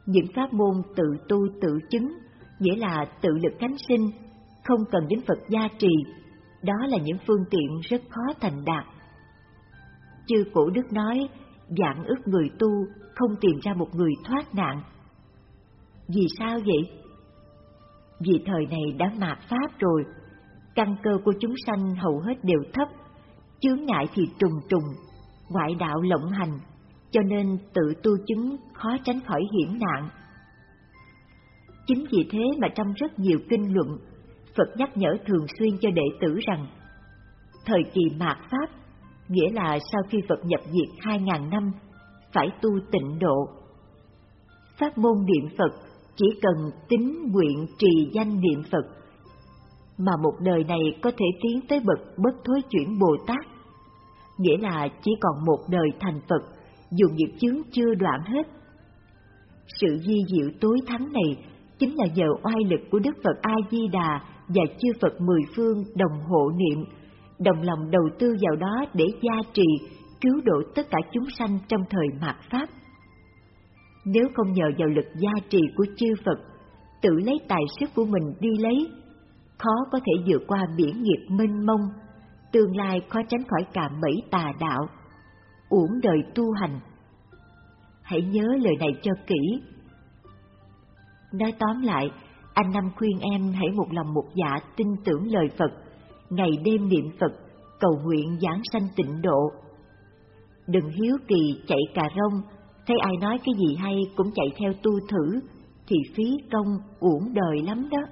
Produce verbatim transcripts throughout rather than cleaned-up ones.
Những pháp môn tự tu tự chứng, nghĩa là tự lực cánh sinh, không cần đến Phật gia trì, đó là những phương tiện rất khó thành đạt. Chư Cổ Đức nói, vạn ức người tu không tìm ra một người thoát nạn. Vì sao vậy? Vì thời này đã mạt Pháp rồi, căn cơ của chúng sanh hầu hết đều thấp, chướng ngại thì trùng trùng, ngoại đạo lộng hành, cho nên tự tu chứng khó tránh khỏi hiểm nạn. Chính vì thế mà trong rất nhiều kinh luận, Phật nhắc nhở thường xuyên cho đệ tử rằng, thời kỳ mạt Pháp, nghĩa là sau khi Phật nhập diệt hai ngàn năm, phải tu tịnh độ. Pháp môn niệm Phật chỉ cần tín nguyện trì danh niệm Phật, mà một đời này có thể tiến tới bậc bất thối chuyển Bồ Tát, nghĩa là chỉ còn một đời thành Phật, dù nghiệp chướng chưa đoạn hết. Sự di diệu tối thắng này chính là nhờ oai lực của Đức Phật A Di Đà và chư Phật mười phương đồng hộ niệm, đồng lòng đầu tư vào đó để gia trì, cứu độ tất cả chúng sanh trong thời mạt Pháp. Nếu không nhờ vào lực gia trì của chư Phật, tự lấy tài sức của mình đi lấy, khó có thể vượt qua biển nghiệp mênh mông, tương lai khó tránh khỏi cạm bẫy tà đạo, uổng đời tu hành. Hãy nhớ lời này cho kỹ. Nói tóm lại, anh Năm khuyên em hãy một lòng một dạ tin tưởng lời Phật, ngày đêm niệm Phật, cầu nguyện giảng sanh tịnh độ. Đừng hiếu kỳ chạy cà rông, thấy ai nói cái gì hay cũng chạy theo tu thử, thì phí công uổng đời lắm đó.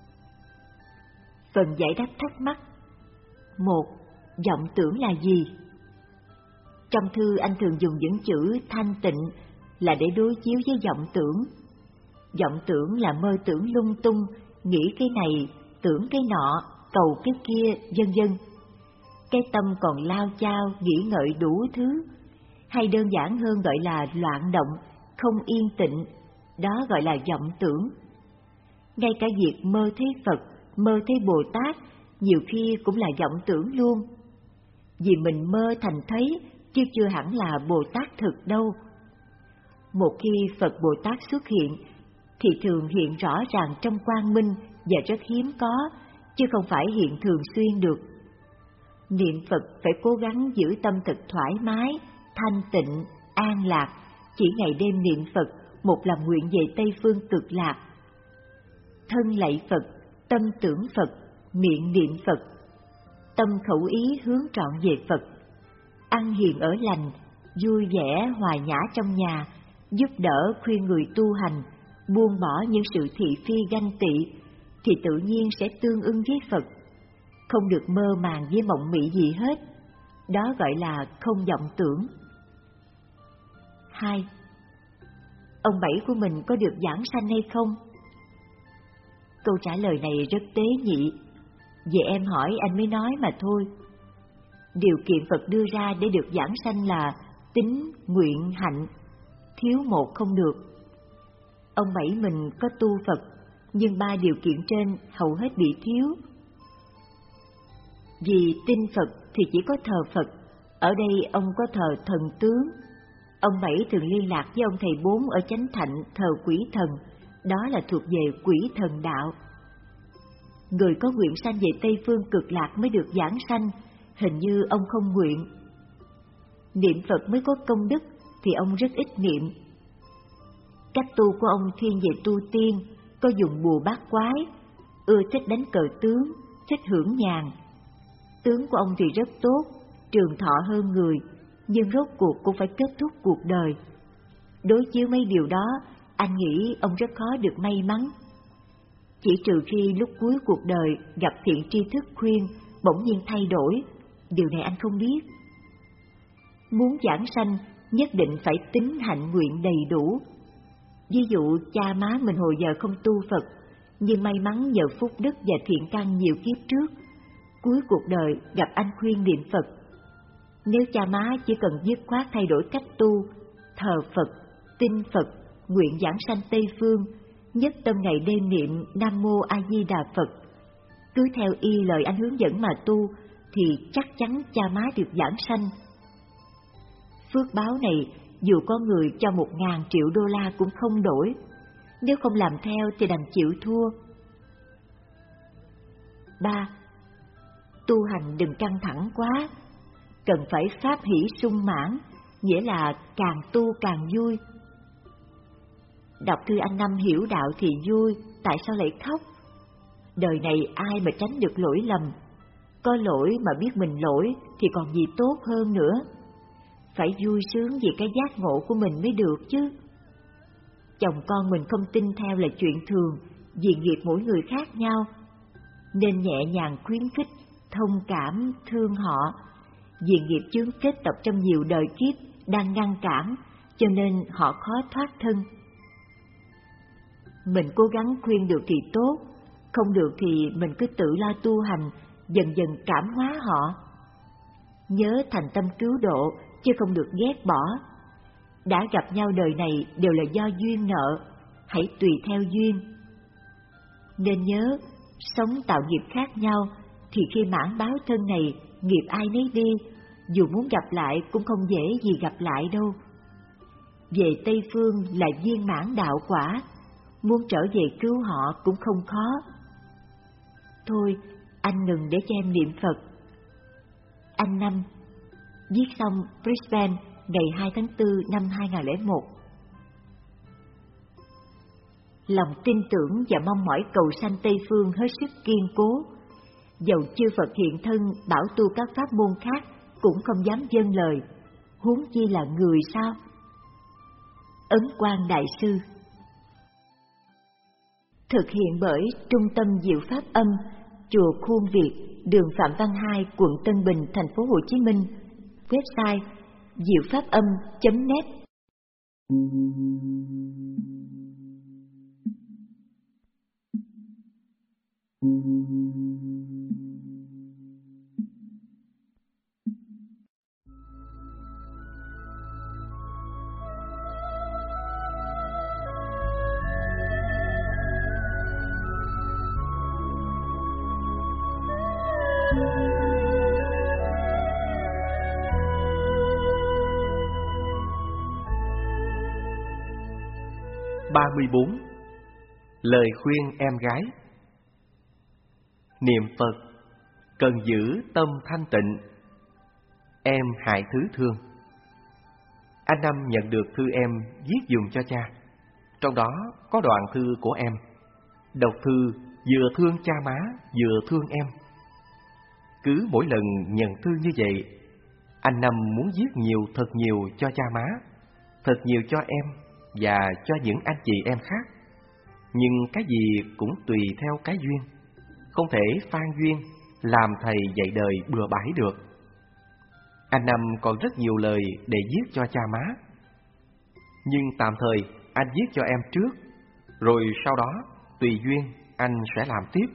Phần giải đáp thắc mắc. Một. Vọng tưởng là gì? Trong thư anh thường dùng những chữ thanh tịnh là để đối chiếu với vọng tưởng. Vọng tưởng là mơ tưởng lung tung, nghĩ cái này, tưởng cái nọ, cầu cái kia, vân vân. Cái tâm còn lao chao, nghĩ ngợi đủ thứ, hay đơn giản hơn gọi là loạn động, không yên tịnh, đó gọi là vọng tưởng. Ngay cả việc mơ thấy Phật, mơ thấy Bồ Tát, nhiều khi cũng là vọng tưởng luôn. Vì mình mơ thành thấy, chứ chưa hẳn là Bồ Tát thực đâu. Một khi Phật Bồ Tát xuất hiện, thì thường hiện rõ ràng trong quang minh và rất hiếm có, chứ không phải hiện thường xuyên được. Niệm Phật phải cố gắng giữ tâm thật thoải mái, thanh tịnh, an lạc, chỉ ngày đêm niệm Phật, một lòng nguyện về Tây Phương Cực Lạc. Thân lạy Phật, tâm tưởng Phật, miệng niệm Phật, tâm khẩu ý hướng trọn về Phật. Ăn hiền ở lành, vui vẻ hòa nhã trong nhà, giúp đỡ khuyên người tu hành, buông bỏ những sự thị phi ganh tị, thì tự nhiên sẽ tương ưng với Phật. Không được mơ màng với mộng mị gì hết, đó gọi là không vọng tưởng. Hai. Ông Bảy của mình có được giảng sanh hay không? Câu trả lời này rất tế nhị. Về em hỏi anh mới nói mà thôi. Điều kiện Phật đưa ra để được giảng sanh là tín, nguyện, hạnh, thiếu một không được. Ông Bảy mình có tu Phật, nhưng ba điều kiện trên hầu hết bị thiếu. Vì tin Phật thì chỉ có thờ Phật, ở đây ông có thờ thần tướng. Ông Bảy thường liên lạc với ông thầy Bốn ở Chánh Thạnh thờ quỷ thần, đó là thuộc về quỷ thần đạo. Người có nguyện sanh về Tây Phương Cực Lạc mới được giảng sanh, hình như ông không nguyện. Niệm Phật mới có công đức thì ông rất ít niệm. Cách tu của ông thiên về tu tiên, có dùng bùa bát quái, ưa thích đánh cờ tướng, thích hưởng nhàn. Tướng của ông thì rất tốt, trường thọ hơn người, nhưng rốt cuộc cũng phải kết thúc cuộc đời. Đối chiếu mấy điều đó, anh nghĩ ông rất khó được may mắn. Chỉ trừ khi lúc cuối cuộc đời gặp thiện tri thức khuyên, bỗng nhiên thay đổi, điều này anh không biết. Muốn giảng sanh, nhất định phải tín hạnh nguyện đầy đủ. Ví dụ cha má mình hồi giờ không tu Phật, nhưng may mắn nhờ phúc đức và thiện căn nhiều kiếp trước, cuối cuộc đời gặp anh khuyên niệm Phật. Nếu cha má chỉ cần dứt khoát thay đổi cách tu, thờ Phật, tin Phật, nguyện giảng sanh Tây Phương, nhất tâm ngày đêm niệm Nam Mô A Di Đà Phật, cứ theo y lời anh hướng dẫn mà tu, thì chắc chắn cha má được giảng sanh. Phước báo này dù có người cho một ngàn triệu đô la cũng không đổi. Nếu không làm theo thì đành chịu thua. Ba. Tu hành đừng căng thẳng quá, cần phải pháp hỷ sung mãn, nghĩa là càng tu càng vui. Đọc thư anh Năm hiểu đạo thì vui, tại sao lại khóc? Đời này ai mà tránh được lỗi lầm, có lỗi mà biết mình lỗi thì còn gì tốt hơn nữa. Phải vui sướng vì cái giác ngộ của mình mới được chứ. Chồng con mình không tin theo là chuyện thường, vì nghiệp mỗi người khác nhau, nên nhẹ nhàng khuyến khích, thông cảm, thương họ. Vì nghiệp chướng kết tập trong nhiều đời kiếp đang ngăn cản, cho nên họ khó thoát thân. Mình cố gắng khuyên được thì tốt, không được thì mình cứ tự lo tu hành, dần dần cảm hóa họ. Nhớ thành tâm cứu độ, chứ không được ghét bỏ. Đã gặp nhau đời này đều là do duyên nợ, hãy tùy theo duyên. Nên nhớ, sống tạo nghiệp khác nhau, thì khi mãn báo thân này, nghiệp ai nấy đi, dù muốn gặp lại cũng không dễ gì gặp lại đâu. Về Tây Phương là viên mãn đạo quả, muốn trở về cứu họ cũng không khó. Thôi, anh ngừng để cho em niệm Phật. Anh Năm. Viết xong Brisbane ngày hai tháng tư năm hai nghìn lẻ một. Lòng tin tưởng và mong mỏi cầu sanh Tây Phương hết sức kiên cố. Dầu chư Phật hiện thân bảo tu các pháp môn khác cũng không dám vâng lời, huống chi là người sao? Ấn Quang Đại Sư. Thực hiện bởi Trung tâm Diệu Pháp Âm, Chùa Khuôn Việt, đường Phạm Văn Hai, quận Tân Bình, thành phố Hồ Chí Minh. Website diệu pháp âm chấm net. ba mươi bốn. Lời khuyên em gái. Niệm Phật cần giữ tâm thanh tịnh. Em hại thứ thương. Anh Năm nhận được thư em viết dùng cho cha. Trong đó có đoạn thư của em. Đọc thư vừa thương cha má vừa thương em. Cứ mỗi lần nhận thư như vậy, anh Năm muốn viết nhiều, thật nhiều cho cha má, thật nhiều cho em và cho những anh chị em khác. Nhưng cái gì cũng tùy theo cái duyên, không thể phan duyên làm thầy dạy đời bừa bãi được. Anh Năm còn rất nhiều lời để viết cho cha má, nhưng tạm thời anh viết cho em trước, rồi sau đó tùy duyên anh sẽ làm tiếp.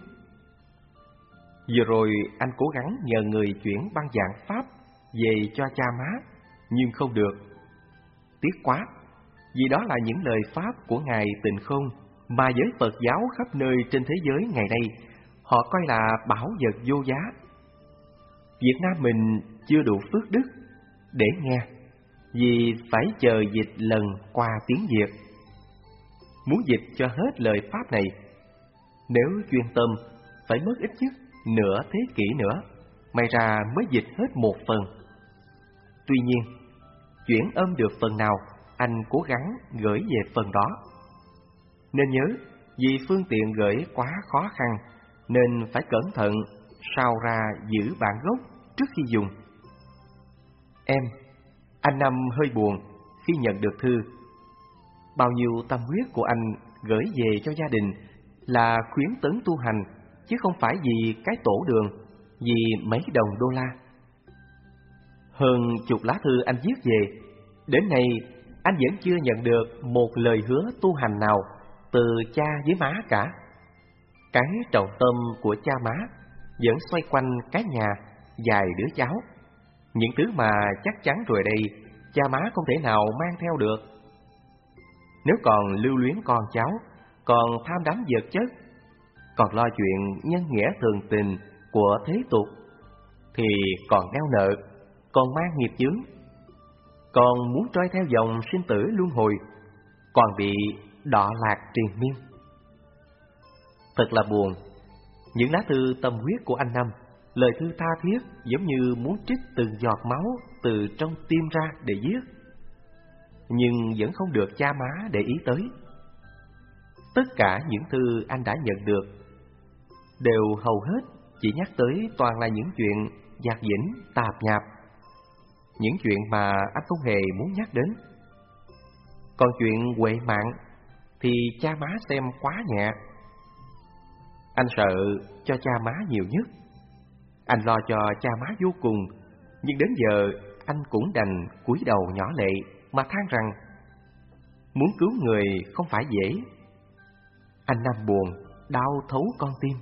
Vừa rồi anh cố gắng nhờ người chuyển băng giảng pháp về cho cha má, nhưng không được. Tiếc quá, vì đó là những lời pháp của Ngài Tịnh Không mà giới Phật giáo khắp nơi trên thế giới ngày nay họ coi là bảo vật vô giá. Việt Nam mình chưa đủ phước đức để nghe, vì phải chờ dịch lần qua tiếng Việt. Muốn dịch cho hết lời pháp này, nếu chuyên tâm phải mất ít nhất nửa thế kỷ nữa, may ra mới dịch hết một phần. Tuy nhiên, chuyển âm được phần nào, anh cố gắng gửi về phần đó. Nên nhớ, vì phương tiện gửi quá khó khăn, nên phải cẩn thận sao ra giữ bản gốc trước khi dùng. Em, anh Năm hơi buồn khi nhận được thư. Bao nhiêu tâm huyết của anh gửi về cho gia đình là khuyến tấn tu hành, chứ không phải vì cái tổ đường, vì mấy đồng đô la. Hơn chục lá thư anh viết về, đến nay anh vẫn chưa nhận được một lời hứa tu hành nào từ cha với má cả. Cái trọng tâm của cha má vẫn xoay quanh cái nhà, vài đứa cháu, những thứ mà chắc chắn rồi đây cha má không thể nào mang theo được. Nếu còn lưu luyến con cháu, còn tham đắm vật chất, còn lo chuyện nhân nghĩa thường tình của thế tục, thì còn đeo nợ, còn mang nghiệp chướng. còn muốn trôi theo dòng sinh tử luân hồi, còn bị đọa lạc triền miên. Thật là buồn. Những lá thư tâm huyết của anh Năm, lời thư tha thiết giống như muốn trích từng giọt máu từ trong tim ra để viết, nhưng vẫn không được cha má để ý tới. Tất cả những thư anh đã nhận được đều hầu hết chỉ nhắc tới toàn là những chuyện dạt dĩnh, tạp nhạp, những chuyện mà anh không hề muốn nhắc đến. Còn chuyện huệ mạng thì cha má xem quá nhẹ. Anh sợ cho cha má nhiều nhất. Anh lo cho cha má vô cùng, nhưng đến giờ anh cũng đành cúi đầu nhỏ lệ mà than rằng muốn cứu người không phải dễ. Anh Năm buồn, đau thấu con tim.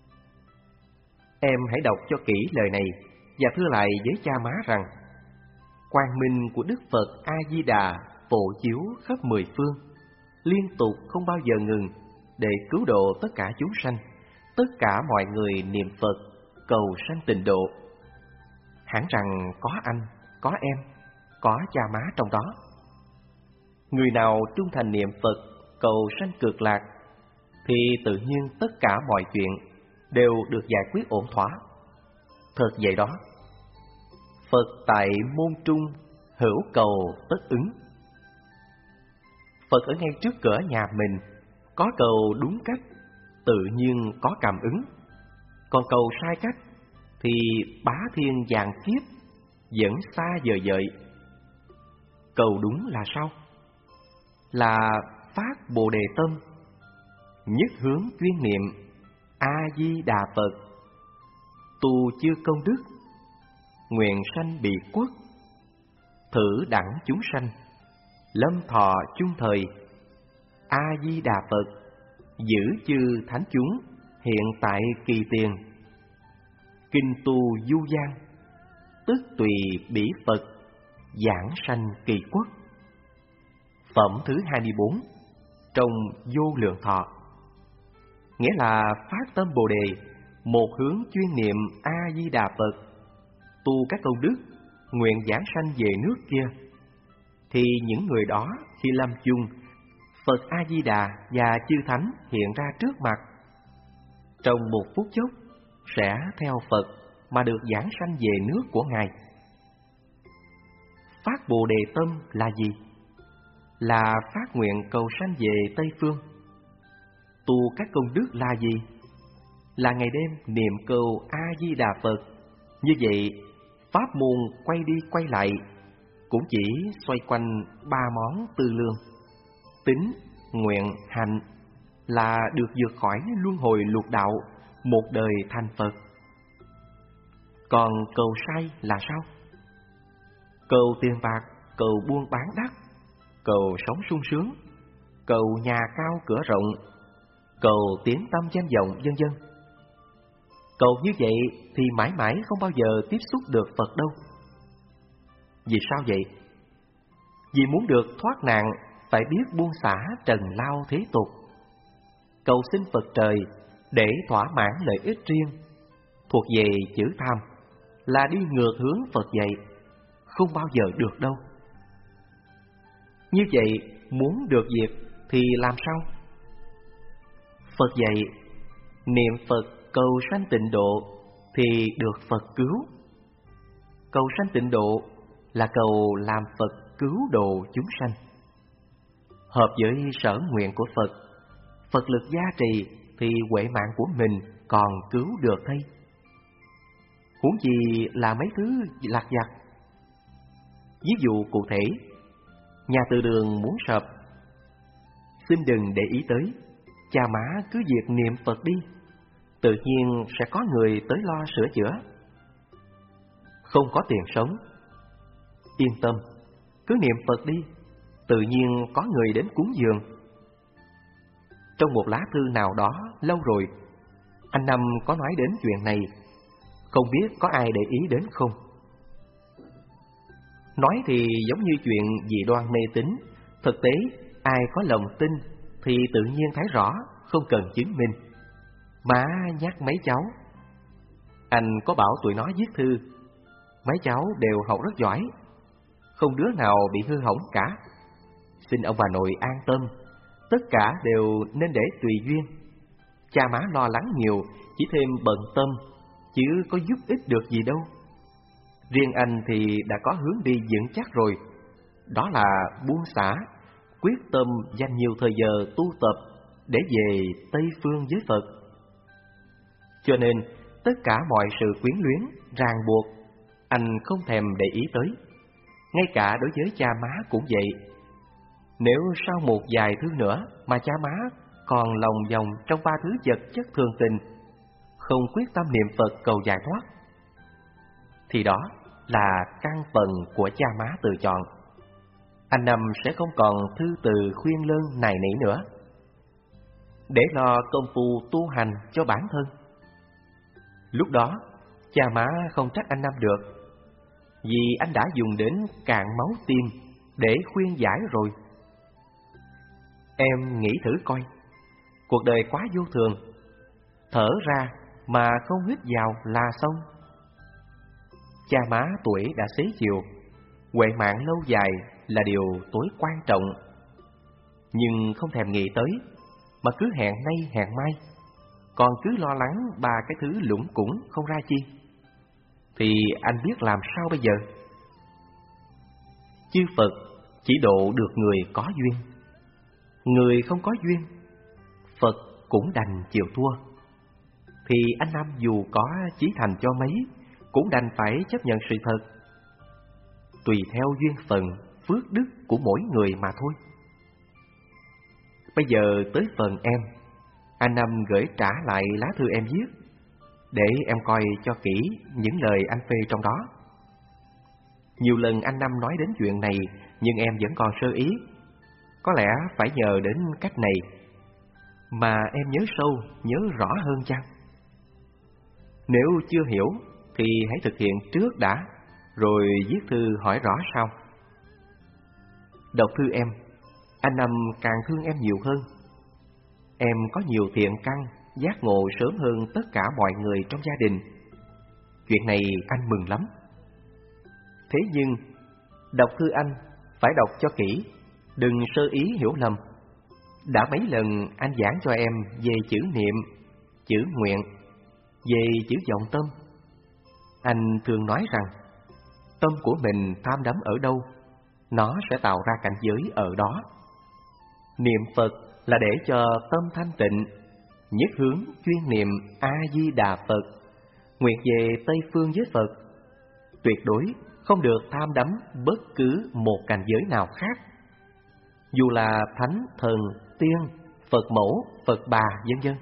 Em hãy đọc cho kỹ lời này và thưa lại với cha má rằng quang minh của Đức Phật A-di-đà phổ chiếu khắp mười phương, liên tục không bao giờ ngừng để cứu độ tất cả chúng sanh. Tất cả mọi người niệm Phật cầu sanh tịnh độ. Hẳn rằng có anh, có em, có cha má trong đó. Người nào trung thành niệm Phật cầu sanh cực lạc thì tự nhiên tất cả mọi chuyện đều được giải quyết ổn thỏa. Thật vậy đó. Phật tại môn trung, hữu cầu tất ứng. Phật ở ngay trước cửa nhà mình, có cầu đúng cách, tự nhiên có cảm ứng. Còn cầu sai cách thì bá thiên vạn kiếp vẫn xa vời vợi. Cầu đúng là sao? Là phát Bồ Đề tâm, nhất hướng chuyên niệm A-di-đà Phật, tu chưa công đức, nguyện sanh bị quốc, thử đẳng chúng sanh, lâm thọ chung thời. A-di-đà Phật, giữ chư thánh chúng hiện tại kỳ tiền. Kinh tu du gian, tức tùy bỉ Phật, giảng sanh kỳ quốc. Phẩm thứ hai mươi bốn, trong vô lượng thọ. Nghĩa là phát tâm Bồ Đề, một hướng chuyên niệm A-di-đà Phật, tu các công đức, nguyện giảng sanh về nước kia, thì những người đó khi lâm chung, Phật A-di-đà và chư thánh hiện ra trước mặt. Trong một phút chốc sẽ theo Phật mà được giảng sanh về nước của Ngài. Phát Bồ Đề tâm là gì? Là phát nguyện cầu sanh về Tây Phương. Tu các công đức là gì? Là ngày đêm niệm câu A-di-đà Phật. Như vậy, pháp môn quay đi quay lại cũng chỉ xoay quanh ba món tư lương: tín, nguyện, hành, là được vượt khỏi luân hồi lục đạo, một đời thành Phật. Còn cầu sai là sao? Cầu tiền bạc, cầu buôn bán đắt, cầu sống sung sướng, cầu nhà cao cửa rộng, cầu tiếng tăm danh vọng, vân vân. Cầu như vậy thì mãi mãi không bao giờ tiếp xúc được Phật đâu. Vì sao vậy? Vì muốn được thoát nạn phải biết buông xả trần lao thế tục. Cầu xin Phật trời để thỏa mãn lợi ích riêng thuộc về chữ tham là đi ngược hướng Phật dạy, không bao giờ được đâu. Như vậy, muốn được việc thì làm sao? Phật dạy, niệm Phật cầu sanh tịnh độ thì được Phật cứu. Cầu sanh tịnh độ là cầu làm Phật cứu độ chúng sanh. Hợp với sở nguyện của Phật, Phật lực gia trì thì huệ mạng của mình còn cứu được thay. Huống gì là mấy thứ lặt vặt. Ví dụ cụ thể, nhà từ đường muốn sập, xin đừng để ý tới, cha má cứ việc niệm Phật đi, tự nhiên sẽ có người tới lo sửa chữa. Không có tiền sống, yên tâm, cứ niệm Phật đi, tự nhiên có người đến cúng dường. Trong một lá thư nào đó lâu rồi, anh Năm có nói đến chuyện này, không biết có ai để ý đến không? Nói thì giống như chuyện dị đoan mê tín, thực tế ai có lòng tin thì tự nhiên thấy rõ, không cần chứng minh. Má nhắc mấy cháu, anh có bảo tụi nó viết thư, mấy cháu đều học rất giỏi, không đứa nào bị hư hỏng cả. Xin ông bà nội an tâm, tất cả đều nên để tùy duyên. Cha má lo lắng nhiều, chỉ thêm bận tâm, chứ có giúp ích được gì đâu. Riêng anh thì đã có hướng đi vững chắc rồi, đó là buông xả, quyết tâm dành nhiều thời giờ tu tập để về Tây Phương với Phật. Cho nên, tất cả mọi sự quyến luyến, ràng buộc, anh không thèm để ý tới. Ngay cả đối với cha má cũng vậy. Nếu sau một vài thứ nữa mà cha má còn lòng vòng trong ba thứ vật chất thường tình, không quyết tâm niệm Phật cầu giải thoát, thì đó là căn phần của cha má tự chọn. Anh Năm sẽ không còn thư từ khuyên lơn này nỉ nữa, để lo công phu tu hành cho bản thân. Lúc đó, cha má không trách anh Năm được, vì anh đã dùng đến cạn máu tim để khuyên giải rồi. Em nghĩ thử coi, cuộc đời quá vô thường, thở ra mà không hít vào là xong. Cha má tuổi đã xế chiều, huệ mạng lâu dài là điều tối quan trọng. Nhưng không thèm nghĩ tới, mà cứ hẹn nay hẹn mai, còn cứ lo lắng ba cái thứ lủng củng không ra chi, thì anh biết làm sao bây giờ? Chư Phật chỉ độ được người có duyên, người không có duyên, Phật cũng đành chịu thua. Thì anh Năm dù có chí thành cho mấy, cũng đành phải chấp nhận sự thật. Tùy theo duyên phận, phước đức của mỗi người mà thôi. Bây giờ tới phần em, anh Năm gửi trả lại lá thư em viết, để em coi cho kỹ những lời anh phê trong đó. Nhiều lần anh Năm nói đến chuyện này, nhưng em vẫn còn sơ ý. Có lẽ phải nhờ đến cách này mà em nhớ sâu, nhớ rõ hơn chăng? Nếu chưa hiểu thì hãy thực hiện trước đã, rồi viết thư hỏi rõ sau. Đọc thư em, anh Năm càng thương em nhiều hơn. Em có nhiều thiện căn, giác ngộ sớm hơn tất cả mọi người trong gia đình. Chuyện này anh mừng lắm. Thế nhưng, đọc thư anh phải đọc cho kỹ, đừng sơ ý hiểu lầm. Đã mấy lần anh giảng cho em về chữ niệm, chữ nguyện, về chữ vọng tâm. Anh thường nói rằng, tâm của mình tham đắm ở đâu, nó sẽ tạo ra cảnh giới ở đó. Niệm Phật là để cho tâm thanh tịnh, nhất hướng chuyên niệm A-di-đà Phật, nguyện về Tây Phương với Phật. Tuyệt đối không được tham đắm bất cứ một cảnh giới nào khác, dù là thánh, thần, tiên, Phật mẫu, Phật bà, vân vân.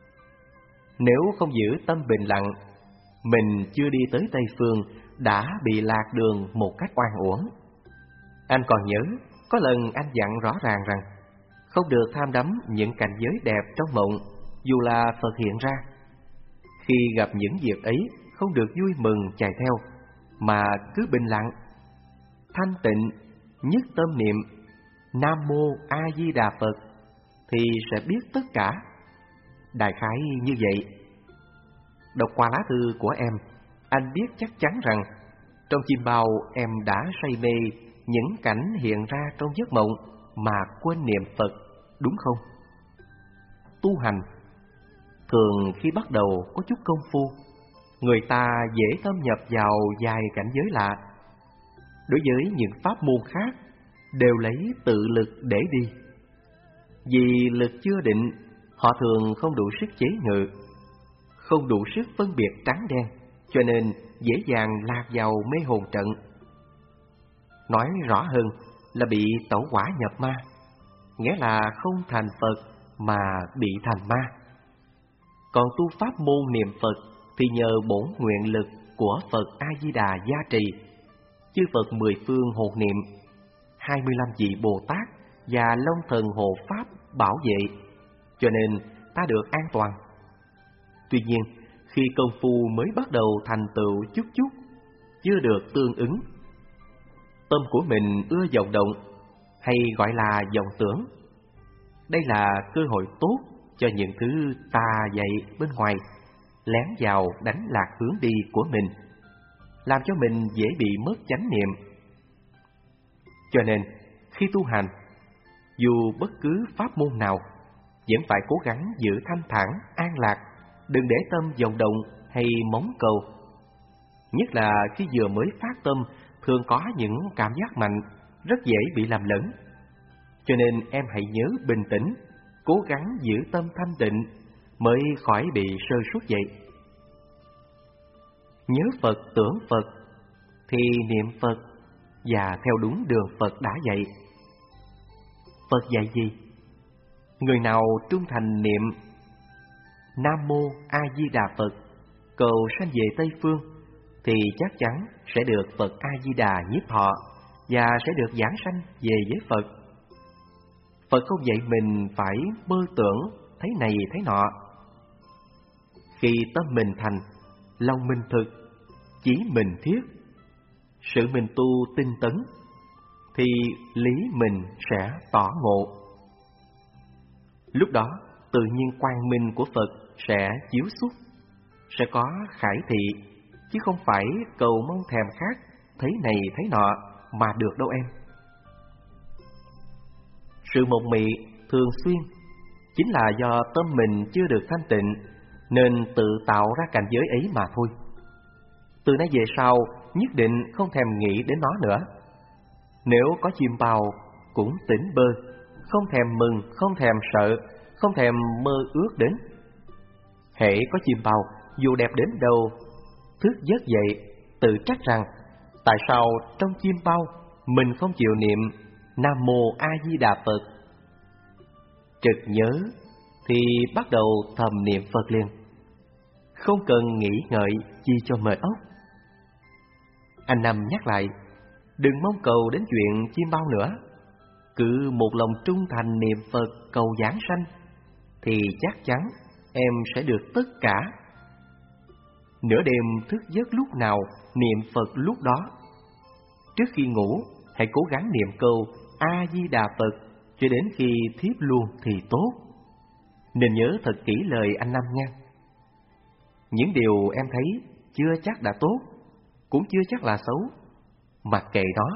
Nếu không giữ tâm bình lặng, mình chưa đi tới Tây Phương đã bị lạc đường một cách oan uổng. Anh còn nhớ, có lần anh dặn rõ ràng rằng không được tham đắm những cảnh giới đẹp trong mộng, dù là Phật hiện ra. Khi gặp những việc ấy, không được vui mừng chạy theo, mà cứ bình lặng, thanh tịnh, nhất tâm niệm Nam Mô A Di Đà Phật, thì sẽ biết tất cả. Đại khái như vậy. Đọc qua lá thư của em, anh biết chắc chắn rằng trong chim bao em đã say mê những cảnh hiện ra trong giấc mộng mà quên niệm Phật, đúng không? Tu hành thường khi bắt đầu có chút công phu, người ta dễ thâm nhập vào vài cảnh giới lạ. Đối với những pháp môn khác, đều lấy tự lực để đi. Vì lực chưa định, họ thường không đủ sức chế ngự, không đủ sức phân biệt trắng đen, cho nên dễ dàng lạc vào mê hồn trận. Nói rõ hơn là bị tẩu hỏa nhập ma, nghĩa là không thành Phật mà bị thành ma. Còn tu pháp môn niệm Phật thì nhờ bổn nguyện lực của Phật A-di-đà gia trì, chư Phật mười phương hộ niệm, hai mươi lăm vị Bồ Tát và Long Thần hộ Pháp bảo vệ, cho nên ta được an toàn. Tuy nhiên, khi công phu mới bắt đầu thành tựu chút chút, chưa được tương ứng, tâm của mình ưa vọng động, hay gọi là vọng tưởng. Đây là cơ hội tốt cho những thứ tà dậy bên ngoài lén vào đánh lạc hướng đi của mình, làm cho mình dễ bị mất chánh niệm. Cho nên, khi tu hành, dù bất cứ pháp môn nào, vẫn phải cố gắng giữ thanh thản, an lạc, đừng để tâm vọng động hay móng cầu. Nhất là khi vừa mới phát tâm, thường có những cảm giác mạnh, rất dễ bị làm lẫn. Cho nên em hãy nhớ bình tĩnh, cố gắng giữ tâm thanh tịnh, mới khỏi bị sơ suất vậy. Nhớ Phật, tưởng Phật, thì niệm Phật và theo đúng đường Phật đã dạy. Phật dạy gì? Người nào trung thành niệm Nam Mô A Di Đà Phật, cầu sanh về Tây Phương, thì chắc chắn sẽ được Phật A Di Đà nhiếp thọ và sẽ được giảng sanh về với Phật. Phật không dạy mình phải mơ tưởng thấy này thấy nọ. Khi tâm mình thành, lòng mình thực, chí mình thiết, sự mình tu tinh tấn, thì lý mình sẽ tỏ ngộ. Lúc đó, tự nhiên quang minh của Phật sẽ chiếu xuất, sẽ có khải thị, chứ không phải cầu mong thèm khát thấy này thấy nọ mà được đâu em. Sự mộng mị thường xuyên chính là do tâm mình chưa được thanh tịnh, nên tự tạo ra cảnh giới ấy mà thôi. Từ nay về sau nhất định không thèm nghĩ đến nó nữa. Nếu có chim bao cũng tỉnh bơ, không thèm mừng, không thèm sợ, không thèm mơ ước đến. Hễ có chim bao, dù đẹp đến đâu, thức giấc dậy tự trách rằng tại sao trong chim bao mình không chịu niệm Nam Mô A Di Đà Phật. Trực nhớ thì bắt đầu thầm niệm Phật liền, không cần nghĩ ngợi chi cho mệt óc. Anh Năm nhắc lại, đừng mong cầu đến chuyện chim bao nữa, cứ một lòng trung thành niệm Phật cầu giảng sanh, thì chắc chắn em sẽ được tất cả. Nửa đêm thức giấc lúc nào, niệm Phật lúc đó. Trước khi ngủ, hãy cố gắng niệm câu A Di Đà Phật cho đến khi thiếp luôn thì tốt. Nên nhớ thật kỹ lời anh Năm nha. Những điều em thấy chưa chắc đã tốt, cũng chưa chắc là xấu, mặc kệ đó.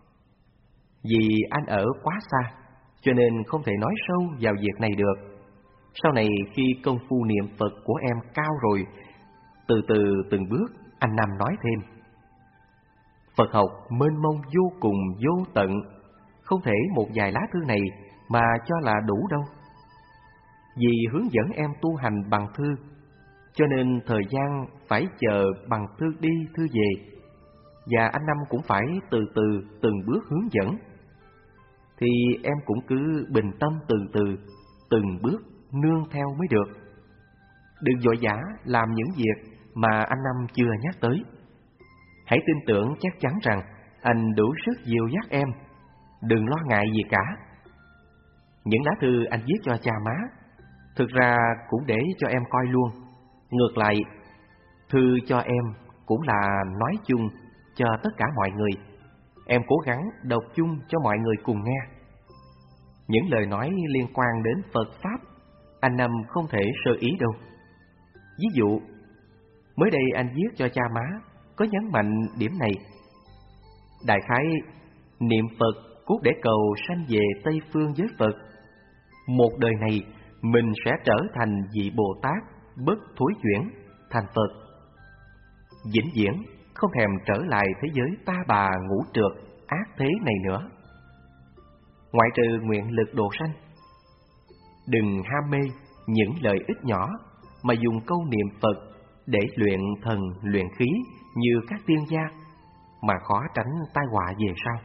Vì anh ở quá xa, cho nên không thể nói sâu vào việc này được. Sau này khi công phu niệm Phật của em cao rồi, từ từ từng bước anh Năm nói thêm. Phật học mênh mông vô cùng vô tận, không thể một vài lá thư này mà cho là đủ đâu. Vì hướng dẫn em tu hành bằng thư, cho nên thời gian phải chờ bằng thư đi thư về, và anh Năm cũng phải từ từ từng bước hướng dẫn. Thì em cũng cứ bình tâm từ từ, từng bước nương theo mới được. Đừng vội vã làm những việc mà anh Năm chưa nhắc tới. Hãy tin tưởng chắc chắn rằng anh đủ sức dìu dắt em, đừng lo ngại gì cả. Những lá thư anh viết cho cha má, thực ra cũng để cho em coi luôn. Ngược lại, thư cho em cũng là nói chung cho tất cả mọi người. Em cố gắng đọc chung cho mọi người cùng nghe. Những lời nói liên quan đến Phật Pháp, anh Năm không thể sơ ý đâu. Ví dụ, mới đây anh viết cho cha má có nhấn mạnh điểm này. Đại khái, niệm Phật cốt để cầu sanh về Tây Phương với Phật. Một đời này mình sẽ trở thành vị Bồ Tát bất thối chuyển thành Phật, vĩnh viễn không thèm trở lại thế giới ta bà ngũ trược ác thế này nữa. Ngoại trừ nguyện lực độ sanh, đừng ham mê những lợi ích nhỏ mà dùng câu niệm Phật để luyện thần luyện khí như các tiên gia, mà khó tránh tai họa về sau.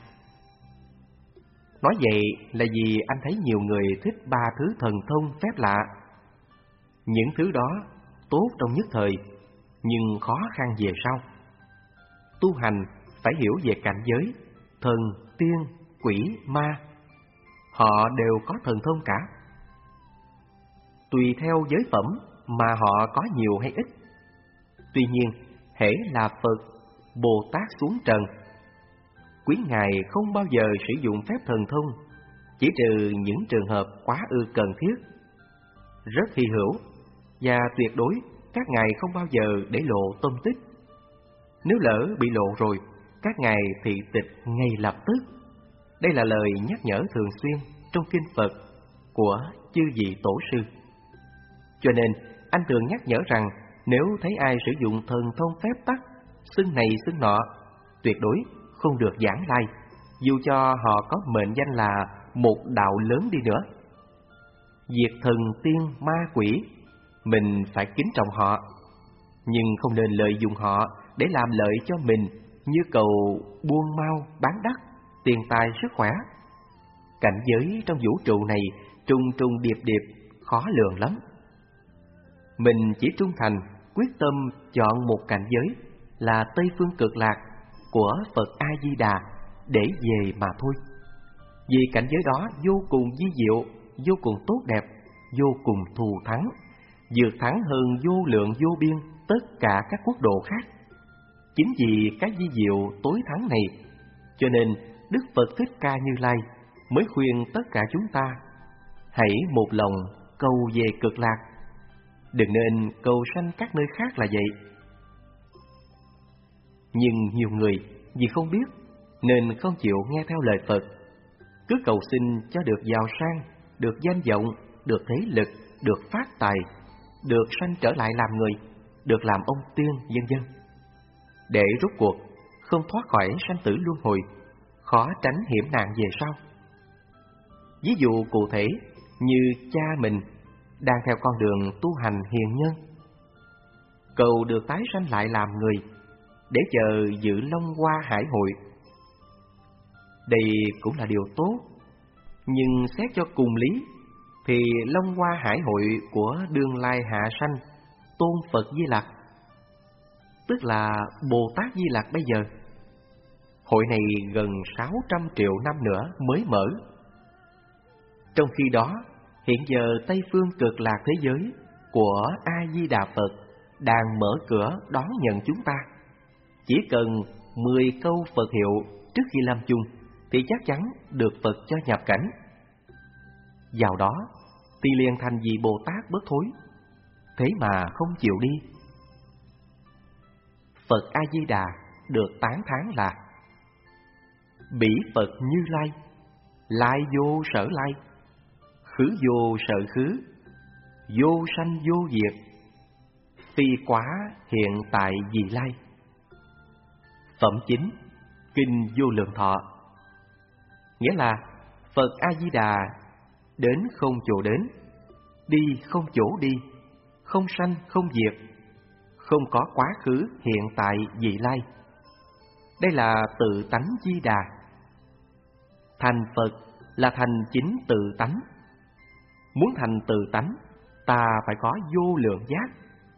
Nói vậy là vì anh thấy nhiều người thích ba thứ thần thông phép lạ. Những thứ đó tốt trong nhất thời, nhưng khó khăn về sau. Tu hành phải hiểu về cảnh giới, thần, tiên, quỷ, ma. Họ đều có thần thông cả. Tùy theo giới phẩm mà họ có nhiều hay ít. Tuy nhiên, hễ là Phật, Bồ Tát xuống trần, quý ngài không bao giờ sử dụng phép thần thông, chỉ trừ những trường hợp quá ư cần thiết, rất hy hữu, và tuyệt đối các ngài không bao giờ để lộ tâm tích. Nếu lỡ bị lộ rồi, các ngài thị tịch ngay lập tức. Đây là lời nhắc nhở thường xuyên trong kinh Phật của chư vị tổ sư. Cho nên, anh thường nhắc nhở rằng nếu thấy ai sử dụng thần thông phép tắc, xưng này xưng nọ, tuyệt đối không được giảng lai, dù cho họ có mệnh danh là một đạo lớn đi nữa. Diệt thần tiên ma quỷ, mình phải kính trọng họ, nhưng không nên lợi dụng họ để làm lợi cho mình, như cầu buôn mau bán đắt, tiền tài sức khỏe. Cảnh giới trong vũ trụ này trùng trùng điệp điệp, khó lường lắm. Mình chỉ trung thành, quyết tâm chọn một cảnh giới là Tây Phương Cực Lạc của Phật A-di-đà để về mà thôi. Vì cảnh giới đó vô cùng vi diệu, vô cùng tốt đẹp, vô cùng thù thắng, vượt thắng hơn vô lượng vô biên tất cả các quốc độ khác. Chính vì cái vi diệu tối thắng này, cho nên Đức Phật Thích Ca Như Lai mới khuyên tất cả chúng ta hãy một lòng cầu về Cực Lạc, đừng nên cầu sanh các nơi khác là vậy. Nhưng nhiều người vì không biết nên không chịu nghe theo lời Phật, cứ cầu xin cho được giàu sang, được danh vọng, được thế lực, được phát tài, được sanh trở lại làm người, được làm ông tiên, vân vân. Để rốt cuộc không thoát khỏi sanh tử luân hồi, khó tránh hiểm nạn về sau. Ví dụ cụ thể như cha mình đang theo con đường tu hành hiền nhân, cầu được tái sanh lại làm người để chờ dự Long Hoa Hải Hội. Đây cũng là điều tốt, nhưng xét cho cùng lý thì Long Hoa Hải Hội của đương lai hạ sanh Tôn Phật Di Lặc, tức là Bồ Tát Di Lặc bây giờ, hội này gần sáu trăm triệu năm nữa mới mở. Trong khi đó, hiện giờ Tây Phương Cực Lạc thế giới của A-di-đà Phật đang mở cửa đón nhận chúng ta. Chỉ cần mười câu Phật hiệu trước khi lâm chung thì chắc chắn được Phật cho nhập cảnh. Vào đó thì liền thành vị Bồ Tát bất thối, thế mà không chịu đi. Phật A-di-đà được tán thán là bỉ Phật Như Lai, lai vô sở lai, khứ vô sở khứ, vô sanh vô diệt, phi quá hiện tại vị lai. Phẩm chính Kinh Vô Lượng Thọ, nghĩa là Phật A-di-đà đến không chỗ đến, đi không chỗ đi, không sanh không diệt, không có quá khứ hiện tại vị lai. Đây là tự tánh Di Đà. Thành Phật là thành chính tự tánh. Muốn thành tự tánh, ta phải có vô lượng giác.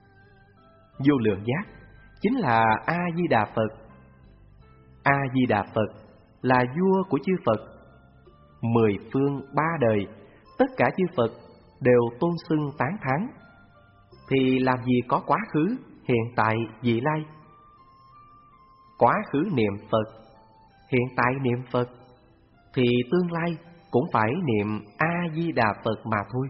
Vô lượng giác chính là A-di-đà Phật. A-di-đà Phật là vua của chư Phật. Mười phương ba đời, tất cả chư Phật đều tôn xưng tán thán. Thì làm gì có quá khứ, hiện tại, vị lai? Quá khứ niệm Phật, hiện tại niệm Phật, thì tương lai cũng phải niệm A-di-đà Phật mà thôi.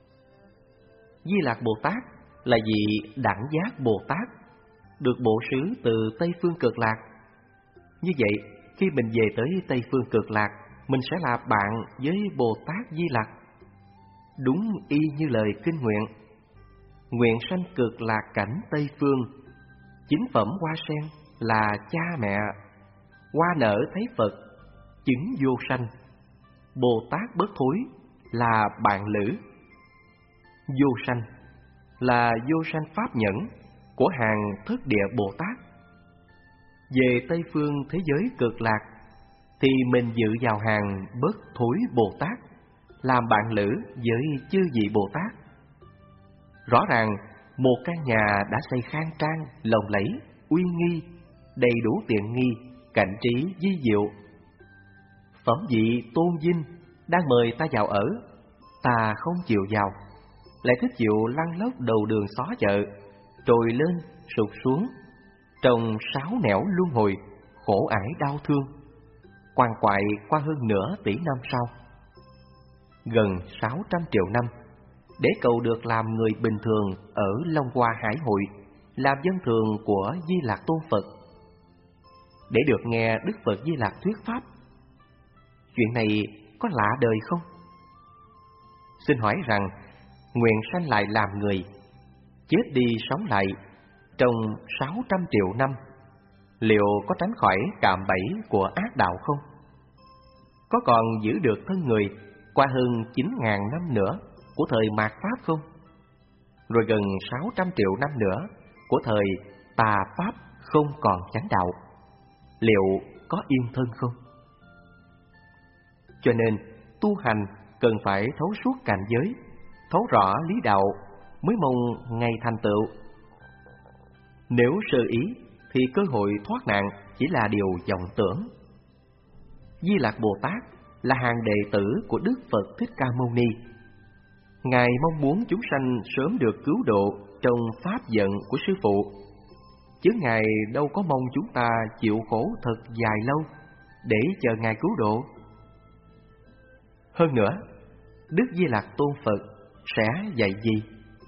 Di Lạc Bồ Tát là vị đẳng giác Bồ Tát, được bộ xứ từ Tây Phương Cực Lạc. Như vậy, khi mình về tới Tây Phương Cực Lạc, mình sẽ là bạn với Bồ Tát Di Lặc. Đúng y như lời kinh nguyện: nguyện sanh Cực Lạc cảnh Tây Phương, chính phẩm hoa sen là cha mẹ, hoa nở thấy Phật, chứng vô sanh, Bồ Tát bất thối là bạn lữ. Vô sanh là vô sanh pháp nhẫn của hàng thất địa Bồ Tát. Về Tây Phương thế giới Cực Lạc thì mình dự vào hàng bất thối Bồ Tát, làm bạn lữ với chư vị Bồ Tát. Rõ ràng một căn nhà đã xây khang trang, lộng lẫy, uy nghi, đầy đủ tiện nghi, cảnh trí di diệu. Phẩm vị tôn vinh đang mời ta vào ở, ta không chịu vào, lại thích chịu lăn lóc đầu đường xó chợ, trồi lên sụt xuống, trong sáu nẻo luân hồi, khổ ải đau thương, quằn quại qua hơn nửa tỷ năm sau, gần sáu trăm triệu năm, để cầu được làm người bình thường ở Long Hoa Hải Hội, làm dân thường của Di Lạc Tôn Phật, để được nghe Đức Phật Di Lạc thuyết pháp. chuyện này có lạ đời không? Xin hỏi rằng, nguyện sanh lại làm người, chết đi sống lại trong sáu trăm triệu năm, liệu có tránh khỏi cạm bẫy của ác đạo không? Có còn giữ được thân người qua hơn chín ngàn năm nữa của thời mạt Pháp không? Rồi gần sáu trăm triệu năm nữa của thời tà Pháp không còn chánh đạo, liệu có yên thân không? Cho nên tu hành cần phải thấu suốt cảnh giới, thấu rõ lý đạo mới mong ngày thành tựu. Nếu sơ ý thì cơ hội thoát nạn chỉ là điều vọng tưởng. Di Lặc Bồ Tát là hàng đệ tử của Đức Phật Thích Ca Mâu Ni. Ngài mong muốn chúng sanh sớm được cứu độ trong pháp vận của Sư Phụ, chứ Ngài đâu có mong chúng ta chịu khổ thật dài lâu để chờ Ngài cứu độ. Hơn nữa, Đức Di Lặc Tôn Phật sẽ dạy gì?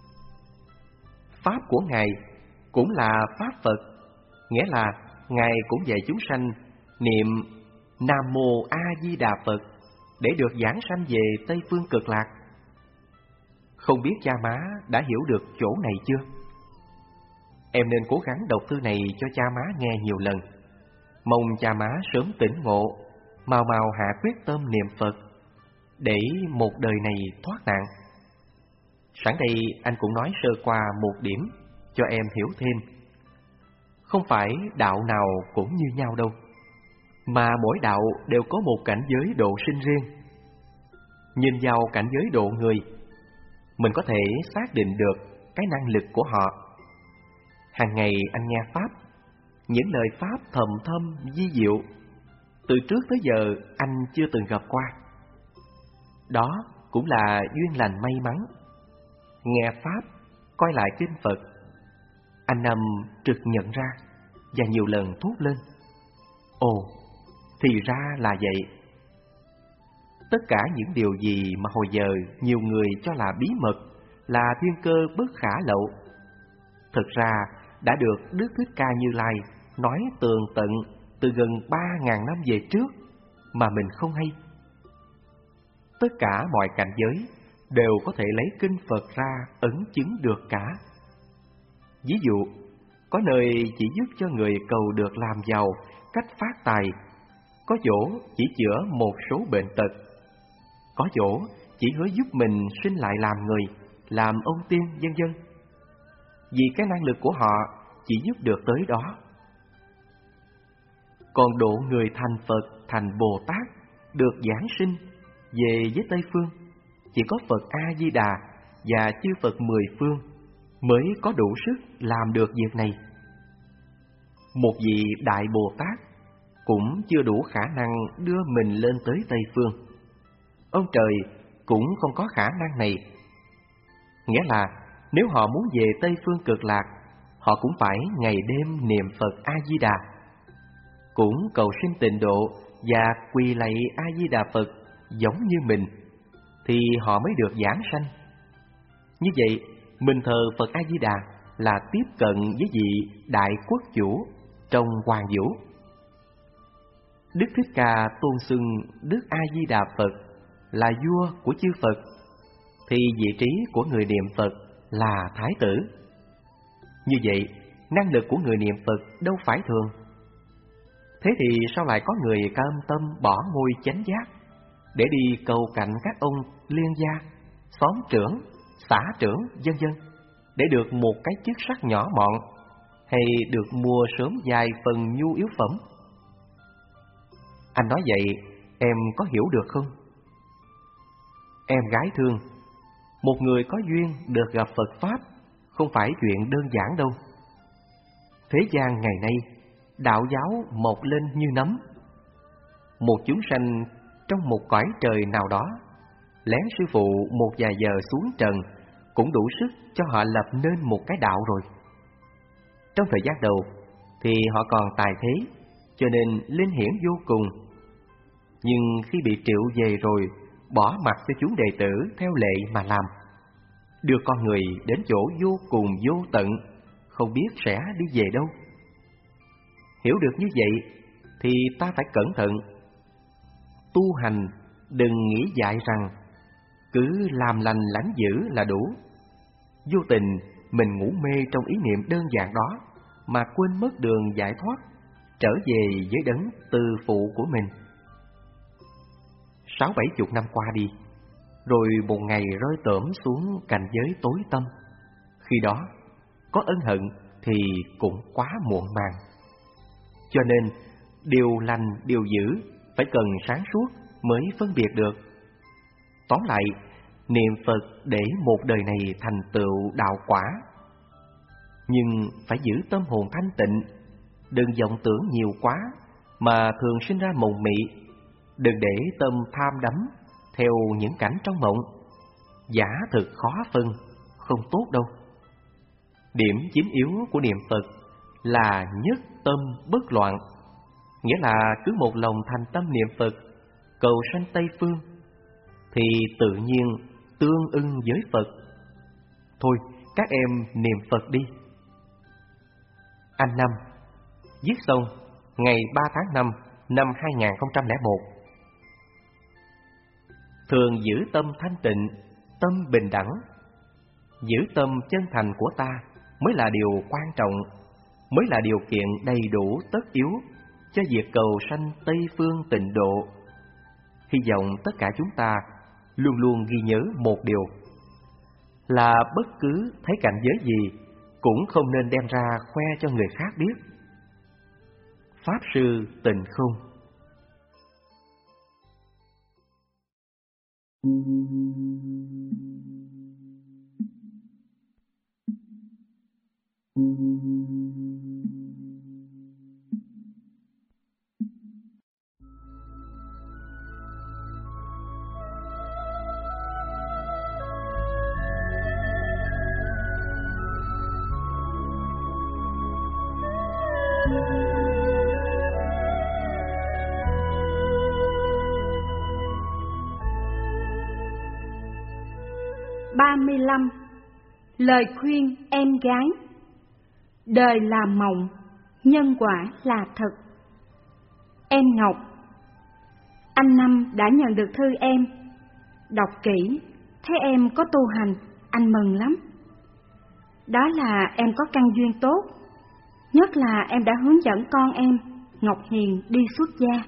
Pháp của Ngài cũng là Pháp Phật, nghĩa là Ngài cũng dạy chúng sanh niệm Nam Mô A Di Đà Phật để được giảng sanh về Tây Phương Cực Lạc. Không biết cha má đã hiểu được chỗ này chưa? Em nên cố gắng đọc thư này cho cha má nghe nhiều lần, mong cha má sớm tỉnh ngộ, mau mau hạ quyết tâm niệm Phật để một đời này thoát nạn. Sẵn đây anh cũng nói sơ qua một điểm cho em hiểu thêm. Không phải đạo nào cũng như nhau đâu, mà mỗi đạo đều có một cảnh giới độ sinh riêng. Nhìn vào cảnh giới độ người, mình có thể xác định được cái năng lực của họ. Hàng ngày anh nghe Pháp, những lời Pháp thầm thâm vi diệu, từ trước tới giờ anh chưa từng gặp qua. Đó cũng là duyên lành may mắn. Nghe Pháp, coi lại kinh Phật, anh Năm trực nhận ra và nhiều lần thốt lên: ồ, thì ra là vậy. Tất cả những điều gì mà hồi giờ nhiều người cho là bí mật, là thiên cơ bất khả lậu, thực ra đã được Đức Thích Ca Như Lai nói tường tận từ gần ba ngàn năm về trước mà mình không hay. Tất cả mọi cảnh giới đều có thể lấy kinh Phật ra ấn chứng được cả. Ví dụ, có nơi chỉ giúp cho người cầu được làm giàu cách phát tài, có chỗ chỉ chữa một số bệnh tật, có chỗ chỉ hứa giúp mình sinh lại làm người, làm ông tiên, vân vân. Vì cái năng lực của họ chỉ giúp được tới đó. Còn độ người thành Phật, thành Bồ Tát, được giảng sinh về với Tây Phương, chỉ có Phật A-di-đà và chư Phật mười phương mới có đủ sức làm được việc này. Một vị Đại Bồ Tát cũng chưa đủ khả năng đưa mình lên tới Tây Phương. Ông trời cũng không có khả năng này. Nghĩa là nếu họ muốn về Tây Phương Cực Lạc, họ cũng phải ngày đêm niệm Phật A-di-đà, cũng cầu sinh tịnh độ và quỳ lạy A-di-đà Phật giống như mình, thì họ mới được giảng sanh. Như vậy, mình thờ Phật A-di-đà là tiếp cận với vị Đại Quốc Chủ trong Hoàng Vũ. Đức Thích Ca tôn xưng Đức A-di-đà Phật là vua của chư Phật, thì vị trí của người niệm Phật là Thái tử. Như vậy, năng lực của người niệm Phật đâu phải thường. Thế thì sao lại có người cam tâm bỏ ngôi chánh giác để đi cầu cạnh các ông liên gia, xóm trưởng, xã trưởng, vân vân, để được một cái chức sắc nhỏ mọn, hay được mua sớm vài phần nhu yếu phẩm? Anh nói vậy, em có hiểu được không? Em gái thương, một người có duyên được gặp Phật Pháp không phải chuyện đơn giản đâu. Thế gian ngày nay, đạo giáo mọc lên như nấm. Một chúng sanh trong một cõi trời nào đó, lén sư phụ một vài giờ xuống trần cũng đủ sức cho họ lập nên một cái đạo rồi. Trong thời gian đầu thì họ còn tài thế, cho nên linh hiển vô cùng. Nhưng khi bị triệu về rồi, bỏ mặc cho chúng đệ tử theo lệ mà làm, đưa con người đến chỗ vô cùng vô tận, không biết sẽ đi về đâu. Hiểu được như vậy thì ta phải cẩn thận. tu hành đừng nghĩ dại rằng cứ làm lành lãnh dữ là đủ. Vô tình mình ngủ mê trong ý niệm đơn giản đó mà quên mất đường giải thoát, trở về với đấng từ phụ của mình. Sáu bảy chục năm qua đi, rồi một ngày rơi tởm xuống cảnh giới tối tăm. Khi đó, có ân hận thì cũng quá muộn màng. Cho nên, điều lành, điều dữ phải cần sáng suốt mới phân biệt được. Tóm lại, niệm Phật để một đời này thành tựu đạo quả. Nhưng phải giữ tâm hồn thanh tịnh, đừng vọng tưởng nhiều quá mà thường sinh ra mộng mị. Đừng để tâm tham đắm theo những cảnh trong mộng. Giả thực khó phân, không tốt đâu. Điểm chiếm yếu của niệm Phật là nhất tâm bất loạn, nghĩa là cứ một lòng thành tâm niệm Phật, cầu sanh Tây Phương, thì tự nhiên tương ưng với Phật. Thôi, các em niệm Phật đi. Anh Năm. Viết xong ngày ba tháng năm năm hai nghìn không trăm lẻ một. Thường giữ tâm thanh tịnh, tâm bình đẳng. Giữ tâm chân thành của ta mới là điều quan trọng, mới là điều kiện đầy đủ tất yếu cho việc cầu sanh Tây Phương tịnh độ. Hy vọng tất cả chúng ta luôn luôn ghi nhớ một điều, là bất cứ thấy cảnh giới gì cũng không nên đem ra khoe cho người khác biết. Pháp Sư Tịnh Không. ba mươi lăm. Lời khuyên em gái. Đời là mộng, nhân quả là thực. Em Ngọc. Anh Năm đã nhận được thư em. Đọc kỹ, thấy em có tu hành, anh mừng lắm. Đó là em có căn duyên tốt. Nhất là em đã hướng dẫn con em, Ngọc Hiền, đi xuất gia.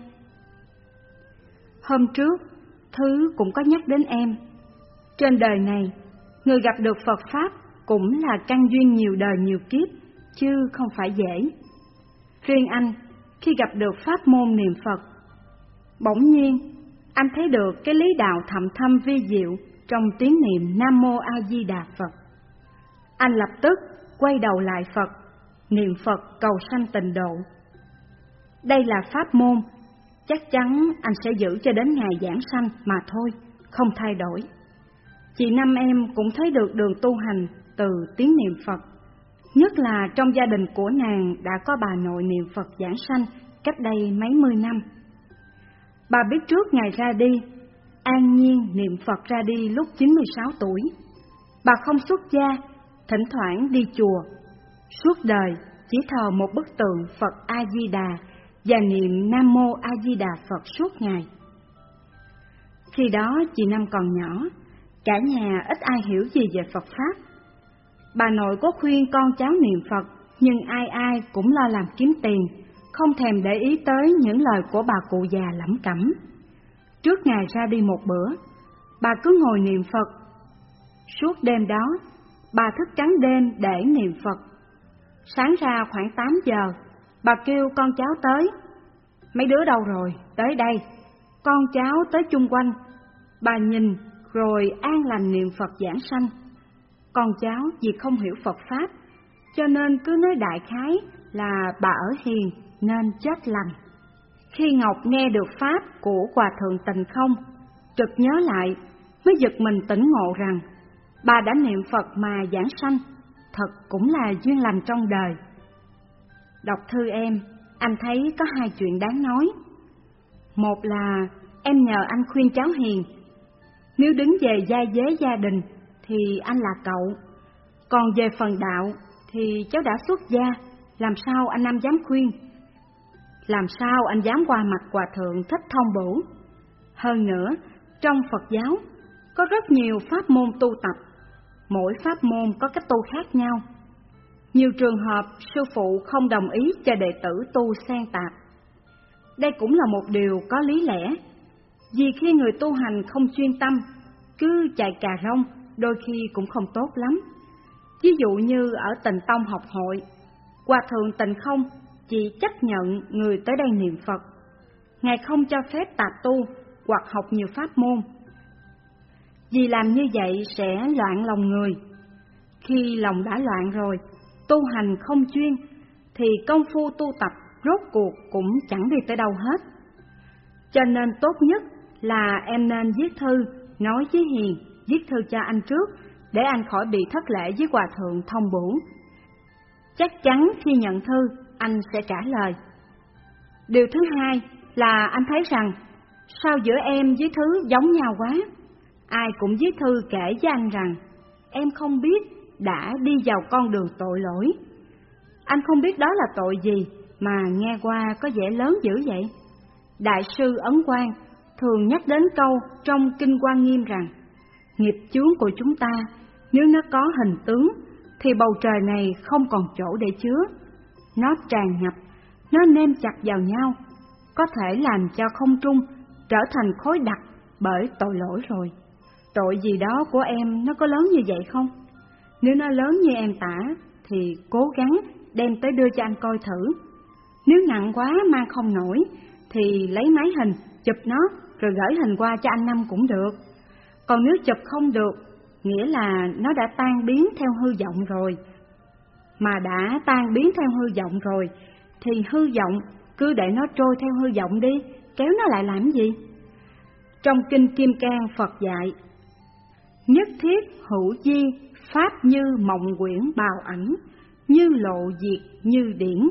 Hôm trước, Thư cũng có nhắc đến em. Trên đời này, người gặp được Phật Pháp cũng là căn duyên nhiều đời nhiều kiếp, chứ không phải dễ. Riêng anh, khi gặp được pháp môn niệm Phật, bỗng nhiên, anh thấy được cái lý đạo thậm thâm vi diệu trong tiếng niệm Nam Mô A Di Đà Phật. Anh lập tức quay đầu lại Phật, niệm Phật cầu sanh tịnh độ. Đây là pháp môn, chắc chắn anh sẽ giữ cho đến ngày giảng sanh mà thôi, không thay đổi. Chị Năm em cũng thấy được đường tu hành từ tiếng niệm Phật, nhất là trong gia đình của nàng đã có bà nội niệm Phật giảng sanh cách đây mấy mươi năm. Bà biết trước ngày ra đi, an nhiên niệm Phật ra đi lúc chín mươi sáu tuổi. Bà không xuất gia, thỉnh thoảng đi chùa, suốt đời chỉ thờ một bức tượng Phật A Di Đà và niệm Nam Mô A Di Đà Phật suốt ngày. Khi đó chị Năm còn nhỏ, cả nhà ít ai hiểu gì về Phật Pháp. Bà nội có khuyên con cháu niệm Phật, nhưng ai ai cũng lo làm kiếm tiền, không thèm để ý tới những lời của bà cụ già lẩm cẩm. Trước ngày ra đi một bữa, bà cứ ngồi niệm Phật. Suốt đêm đó, bà thức trắng đêm để niệm Phật. Sáng ra khoảng tám giờ, bà kêu con cháu tới. Mấy đứa đâu rồi, tới đây. Con cháu tới chung quanh. Bà nhìn rồi an lành niệm Phật giảng sanh. Con cháu vì không hiểu Phật Pháp, cho nên cứ nói đại khái là bà ở hiền nên chết lành. Khi Ngọc nghe được Pháp của Hòa Thượng Tịnh Không, chợt nhớ lại, mới giật mình tỉnh ngộ rằng bà đã niệm Phật mà giảng sanh, thật cũng là duyên lành trong đời. Đọc thư em, anh thấy có hai chuyện đáng nói. Một là em nhờ anh khuyên cháu hiền. Nếu đứng về gia dế gia đình thì anh là cậu, còn về phần đạo thì cháu đã xuất gia, làm sao anh Năm dám khuyên? Làm sao anh dám qua mặt Hòa Thượng Thích Thông Bửu? Hơn nữa, trong Phật giáo có rất nhiều pháp môn tu tập, mỗi pháp môn có cách tu khác nhau. Nhiều trường hợp sư phụ không đồng ý cho đệ tử tu xen tạp. Đây cũng là một điều có lý lẽ, vì khi người tu hành không chuyên tâm, cứ chạy cà rông, đôi khi cũng không tốt lắm. Ví dụ như ở Tịnh Tông học hội, Hòa thượng Tịnh Không chỉ chấp nhận người tới đây niệm Phật. Ngài không cho phép tạp tu hoặc học nhiều pháp môn, vì làm như vậy sẽ loạn lòng người. Khi lòng đã loạn rồi, tu hành không chuyên, thì công phu tu tập rốt cuộc cũng chẳng đi tới đâu hết. Cho nên tốt nhất là em nên viết thư nói với Hiền viết thư cho anh trước, để anh khỏi bị thất lễ với Hòa thượng Thông Bửu. Chắc chắn khi nhận thư anh sẽ trả lời. Điều thứ hai là anh thấy rằng sao giữa em với Thứ giống nhau quá. Ai cũng viết thư kể với anh rằng em không biết đã đi vào con đường tội lỗi. Anh không biết đó là tội gì mà nghe qua có vẻ lớn dữ vậy. Đại sư Ấn Quang thường nhắc đến câu trong Kinh Quan Nghiêm rằng nghiệp chướng của chúng ta nếu nó có hình tướng thì bầu trời này không còn chỗ để chứa. Nó tràn ngập, nó nêm chặt vào nhau, có thể làm cho không trung trở thành khối đặc bởi tội lỗi rồi. Tội gì đó của em nó có lớn như vậy không? Nếu nó lớn như em tả thì cố gắng đem tới đưa cho anh coi thử. Nếu nặng quá mang không nổi thì lấy máy hình chụp nó rồi gửi hình qua cho anh Năm cũng được. Còn nếu chụp không được, nghĩa là nó đã tan biến theo hư vọng rồi. Mà đã tan biến theo hư vọng rồi thì hư vọng cứ để nó trôi theo hư vọng đi, kéo nó lại làm gì? Trong Kinh Kim Cang Phật dạy: nhất thiết hữu di, pháp như mộng quyển bào ảnh, như lộ diệt như điển.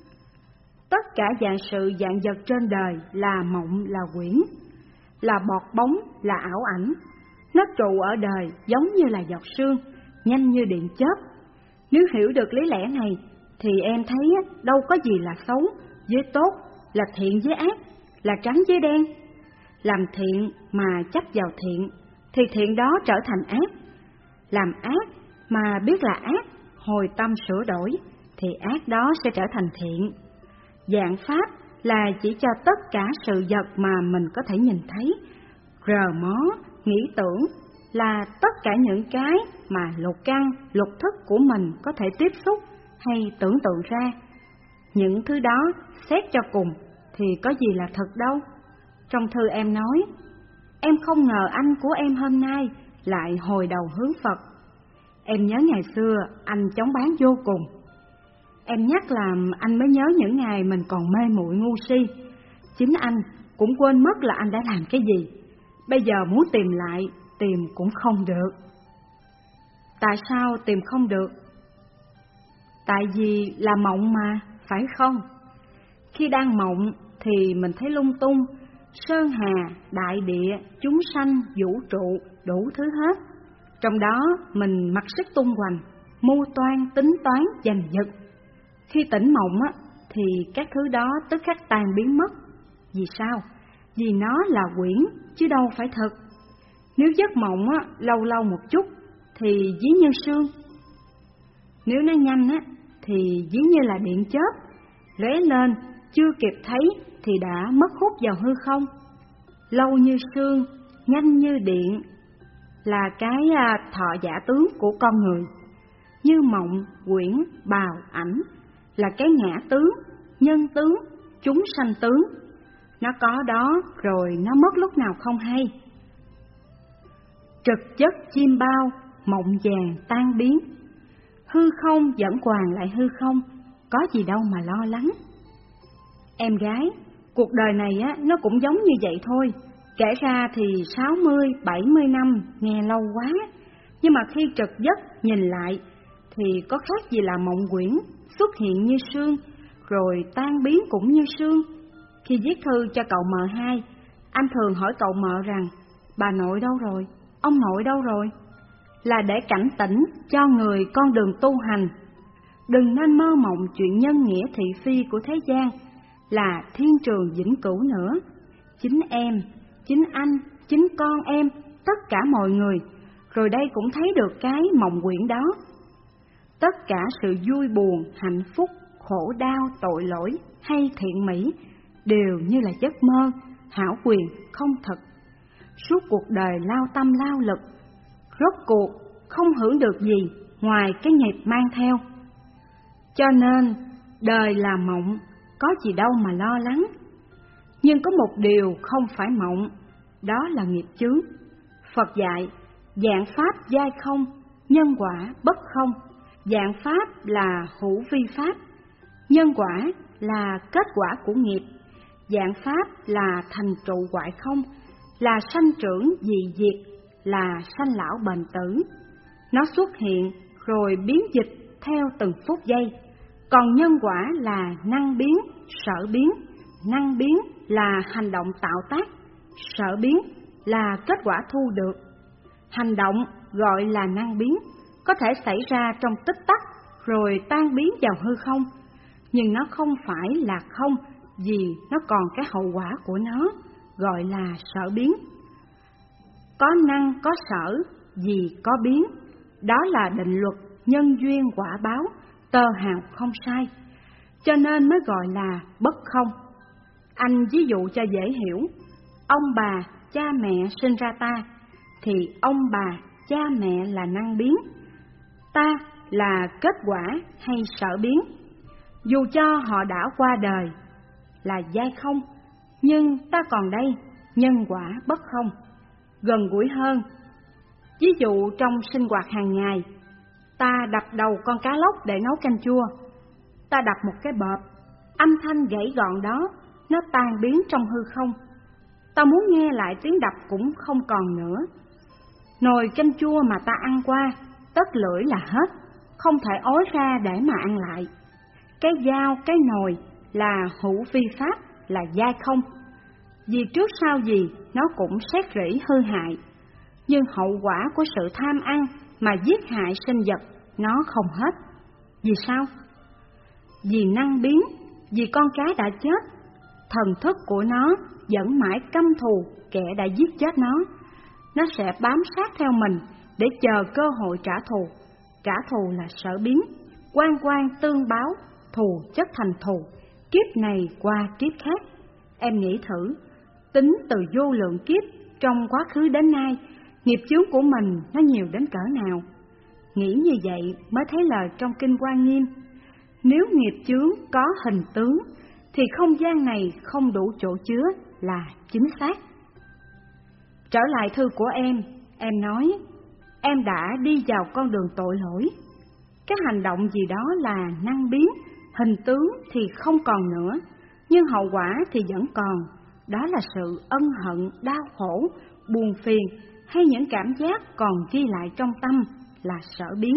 Tất cả vạn sự vạn vật trên đời là mộng, là quyển, là bọt bóng, là ảo ảnh. Nó trụ ở đời giống như là giọt sương, nhanh như điện chớp. Nếu hiểu được lý lẽ này thì em thấy đâu có gì là xấu với tốt, là thiện với ác, là trắng với đen. Làm thiện mà chấp vào thiện thì thiện đó trở thành ác. Làm ác mà biết là ác, hồi tâm sửa đổi thì ác đó sẽ trở thành thiện. Vạn pháp là chỉ cho tất cả sự vật mà mình có thể nhìn thấy. Rờ mó, nghĩ tưởng là tất cả những cái mà lục căn, lục thức của mình có thể tiếp xúc hay tưởng tượng ra. Những thứ đó xét cho cùng thì có gì là thật đâu. Trong thư em nói, em không ngờ anh của em hôm nay lại hồi đầu hướng Phật. Em nhớ ngày xưa anh chóng bán vô cùng. Em nhắc làm anh mới nhớ những ngày mình còn mê muội ngu si. Chính anh cũng quên mất là anh đã làm cái gì. Bây giờ muốn tìm lại, tìm cũng không được. Tại sao tìm không được? Tại vì là mộng mà, phải không? Khi đang mộng thì mình thấy lung tung, sơn hà, đại địa, chúng sanh, vũ trụ, đủ thứ hết. Trong đó mình mặc sức tung hoành, mưu toan, tính toán, giành giật. Khi tỉnh mộng á, thì các thứ đó tức khắc tan biến mất. Vì sao? Vì nó là quyển, chứ đâu phải thật. Nếu giấc mộng á, lâu lâu một chút, thì ví như sương. Nếu nó nhanh á, thì ví như là điện chớp, lóe lên, chưa kịp thấy thì đã mất hút vào hư không. Lâu như sương, nhanh như điện, là cái thọ giả tướng của con người. Như mộng, quyển, bào, ảnh, là cái ngã tướng, nhân tướng, chúng sanh tướng. Nó có đó rồi nó mất lúc nào không hay. Trực chất chim bao, mộng vàng tan biến. Hư không vẫn hoàn lại hư không, có gì đâu mà lo lắng. Em gái, cuộc đời này á, nó cũng giống như vậy thôi. Kể ra thì sáu mươi, bảy mươi năm nghe lâu quá, nhưng mà khi trực giấc nhìn lại thì có khác gì là mộng quyển, xuất hiện như sương, rồi tan biến cũng như sương. Khi viết thư cho cậu mợ hai, anh thường hỏi cậu mợ rằng, bà nội đâu rồi, ông nội đâu rồi? Là để cảnh tỉnh cho người con đường tu hành. Đừng nên mơ mộng chuyện nhân nghĩa thị phi của thế gian, là thiên trường vĩnh cửu nữa. Chính em, chính anh, chính con em, tất cả mọi người, rồi đây cũng thấy được cái mộng quyển đó. Tất cả sự vui buồn, hạnh phúc, khổ đau, tội lỗi hay thiện mỹ đều như là giấc mơ, hão quyền, không thật. Suốt cuộc đời lao tâm lao lực, rốt cuộc không hưởng được gì ngoài cái nghiệp mang theo. Cho nên, đời là mộng, có gì đâu mà lo lắng. Nhưng có một điều không phải mộng, đó là nghiệp chướng. Phật dạy, dạng pháp giai không, nhân quả bất không. Dạng pháp là hữu vi pháp, nhân quả là kết quả của nghiệp. Dạng pháp là thành trụ hoại không, là sanh trưởng dị diệt, là sanh lão bền tử. Nó xuất hiện rồi biến dịch theo từng phút giây. Còn nhân quả là năng biến, sở biến. Năng biến là hành động tạo tác, sở biến là kết quả thu được. Hành động gọi là năng biến, có thể xảy ra trong tích tắc rồi tan biến vào hư không, nhưng nó không phải là không, vì nó còn cái hậu quả của nó, gọi là sở biến. Có năng có sở, vì có biến, đó là định luật nhân duyên quả báo, tơ hào không sai, cho nên mới gọi là bất không. Anh ví dụ cho dễ hiểu, ông bà, cha mẹ sinh ra ta, thì ông bà, cha mẹ là năng biến, ta là kết quả hay sở biến. Dù cho họ đã qua đời là giai không, nhưng ta còn đây, nhân quả bất không. Gần gũi hơn, ví dụ trong sinh hoạt hàng ngày, ta đập đầu con cá lóc để nấu canh chua. Ta đập một cái bợp, âm thanh gãy gọn đó, nó tan biến trong hư không. Ta muốn nghe lại tiếng đập cũng không còn nữa. Nồi canh chua mà ta ăn qua, tất lưỡi là hết, không thể ối ra để mà ăn lại. Cái dao, cái nồi là hữu vi pháp, là giai không. Vì trước sau gì nó cũng xét rỉ hư hại, nhưng hậu quả của sự tham ăn mà giết hại sinh vật nó không hết. Vì sao? Vì năng biến, vì con cá đã chết, thần thức của nó vẫn mãi căm thù kẻ đã giết chết nó. Nó sẽ bám sát theo mình để chờ cơ hội trả thù. Trả thù là sở biến, quan quan tương báo, thù chất thành thù, kiếp này qua kiếp khác. Em nghĩ thử, tính từ vô lượng kiếp trong quá khứ đến nay, nghiệp chướng của mình nó nhiều đến cỡ nào? Nghĩ như vậy mới thấy lời trong Kinh Quan Nghiêm, nếu nghiệp chướng có hình tướng, thì không gian này không đủ chỗ chứa là chính xác. Trở lại thư của em, em nói, em đã đi vào con đường tội lỗi. Cái hành động gì đó là năng biến, hình tướng thì không còn nữa, nhưng hậu quả thì vẫn còn. Đó là sự ân hận, đau khổ, buồn phiền hay những cảm giác còn ghi lại trong tâm là sở biến.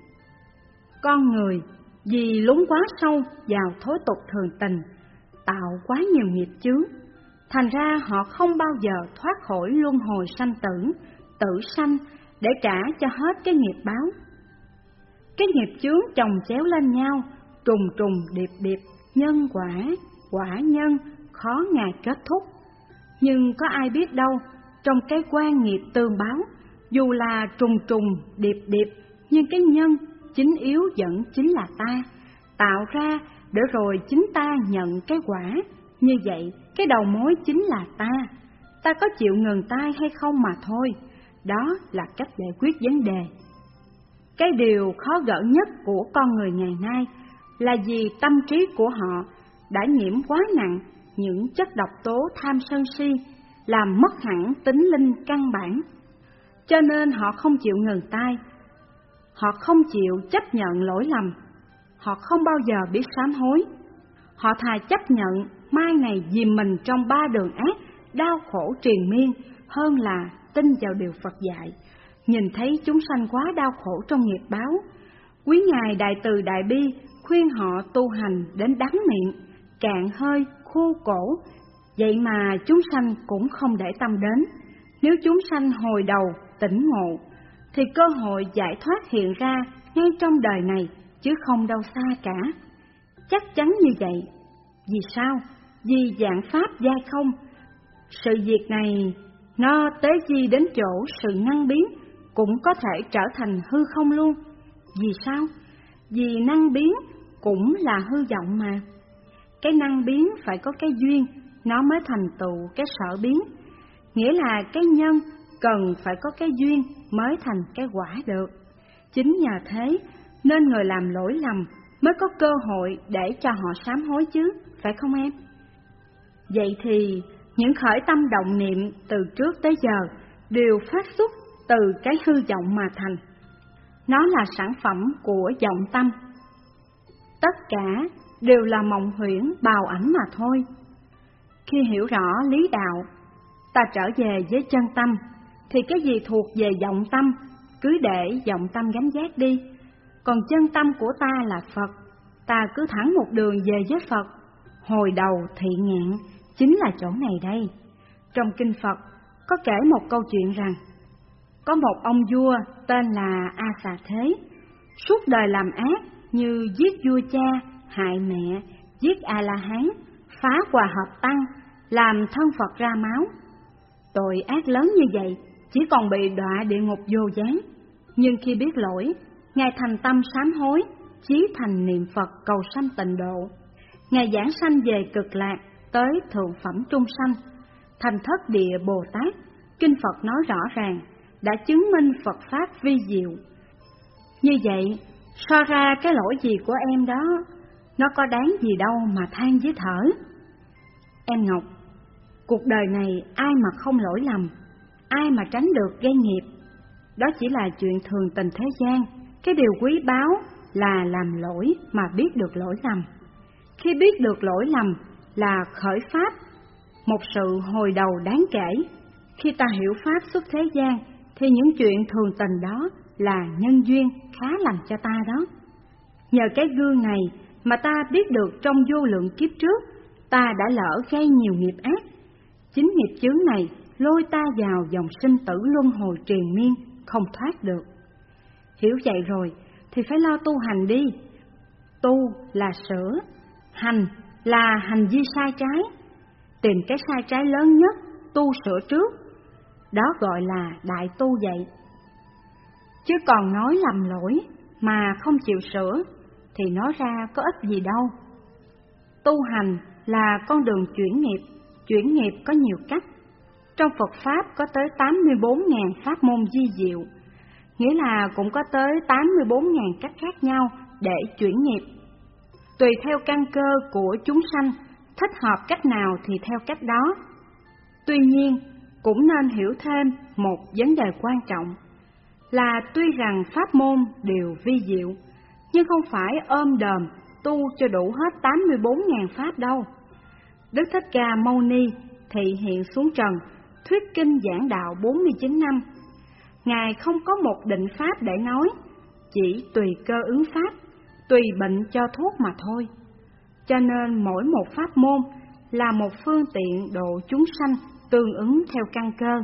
Con người vì lún quá sâu vào thối tục thường tình, tạo quá nhiều nghiệp chướng, thành ra họ không bao giờ thoát khỏi luân hồi sanh tử, tử sanh để trả cho hết cái nghiệp báo. Cái nghiệp chướng chồng chéo lên nhau, trùng trùng điệp điệp, nhân quả, quả nhân, khó ngài kết thúc. Nhưng có ai biết đâu, trong cái quan nghiệp tương báo, dù là trùng trùng điệp điệp, nhưng cái nhân chính yếu vẫn chính là ta, tạo ra để rồi chính ta nhận cái quả. Như vậy, cái đầu mối chính là ta. Ta có chịu ngừng tay hay không mà thôi. Đó là cách giải quyết vấn đề. Cái điều khó gỡ nhất của con người ngày nay là vì tâm trí của họ đã nhiễm quá nặng những chất độc tố tham sân si, làm mất hẳn tính linh căn bản. Cho nên họ không chịu ngừng tay, họ không chịu chấp nhận lỗi lầm, họ không bao giờ biết sám hối. Họ thà chấp nhận mai này dìm mình trong ba đường ác, đau khổ triền miên, hơn là tin vào điều Phật dạy, nhìn thấy chúng sanh quá đau khổ trong nghiệp báo. Quý Ngài Đại Từ Đại Bi khuyên họ tu hành đến đắng miệng, cạn hơi, khô cổ, vậy mà chúng sanh cũng không để tâm đến. Nếu chúng sanh hồi đầu tỉnh ngộ, thì cơ hội giải thoát hiện ra ngay trong đời này, chứ không đâu xa cả. Chắc chắn như vậy. Vì sao? Vì dạng pháp giai không. Sự việc này nó tế di đến chỗ sự năng biến cũng có thể trở thành hư không luôn. Vì sao? Vì năng biến cũng là hư vọng mà. Cái năng biến phải có cái duyên, nó mới thành tựu cái sở biến. Nghĩa là cái nhân cần phải có cái duyên mới thành cái quả được. Chính nhờ thế nên người làm lỗi lầm mới có cơ hội để cho họ sám hối chứ, phải không em? Vậy thì những khởi tâm động niệm từ trước tới giờ đều phát xuất từ cái hư vọng mà thành. Nó là sản phẩm của vọng tâm. Tất cả đều là mộng huyễn bào ảnh mà thôi. Khi hiểu rõ lý đạo, ta trở về với chân tâm, thì cái gì thuộc về vọng tâm, cứ để vọng tâm gánh vác đi. Còn chân tâm của ta là Phật, ta cứ thẳng một đường về với Phật. Hồi đầu thị ngạn chính là chỗ này đây. Trong kinh Phật có kể một câu chuyện rằng, có một ông vua tên là A Xà Thế, suốt đời làm ác như giết vua cha, hại mẹ, giết A-la-hán, phá hòa hợp tăng, làm thân Phật ra máu. Tội ác lớn như vậy chỉ còn bị đọa địa ngục vô gián. Nhưng khi biết lỗi, Ngài thành tâm sám hối, chí thành niệm Phật cầu sanh tịnh độ. Ngài giảng sanh về cực lạc tới thượng phẩm trung sanh, thành thất địa Bồ Tát. Kinh Phật nói rõ ràng, đã chứng minh Phật Pháp vi diệu. Như vậy, so ra cái lỗi gì của em đó, nó có đáng gì đâu mà than với thở. Em Ngọc, cuộc đời này ai mà không lỗi lầm, ai mà tránh được gây nghiệp. Đó chỉ là chuyện thường tình thế gian. Cái điều quý báu là làm lỗi mà biết được lỗi lầm. Khi biết được lỗi lầm là khởi pháp, một sự hồi đầu đáng kể. Khi ta hiểu pháp xuất thế gian, thì những chuyện thường tình đó là nhân duyên khá lành cho ta đó. Nhờ cái gương này mà ta biết được trong vô lượng kiếp trước, ta đã lỡ gây nhiều nghiệp ác. Chính nghiệp chướng này lôi ta vào dòng sinh tử luân hồi triền miên, không thoát được. Hiểu vậy rồi thì phải lo tu hành đi. Tu là sửa, hành là hành vi sai trái. Tìm cái sai trái lớn nhất, tu sửa trước. Đó gọi là đại tu vậy. Chứ còn nói lầm lỗi mà không chịu sửa thì nói ra có ích gì đâu. Tu hành là con đường chuyển nghiệp. Chuyển nghiệp có nhiều cách. Trong Phật Pháp có tới tám mươi bốn nghìn pháp môn di diệu, nghĩa là cũng có tới tám mươi bốn nghìn cách khác nhau để chuyển nghiệp. Tùy theo căn cơ của chúng sanh, thích hợp cách nào thì theo cách đó. Tuy nhiên, cũng nên hiểu thêm một vấn đề quan trọng là tuy rằng pháp môn đều vi diệu, nhưng không phải ôm đờm tu cho đủ hết tám mươi bốn nghìn pháp đâu. Đức Thích Ca Mâu Ni thị hiện xuống trần, thuyết kinh giảng đạo bốn mươi chín năm. Ngài không có một định pháp để nói, chỉ tùy cơ ứng pháp, tùy bệnh cho thuốc mà thôi. Cho nên mỗi một pháp môn là một phương tiện độ chúng sanh tương ứng theo căn cơ.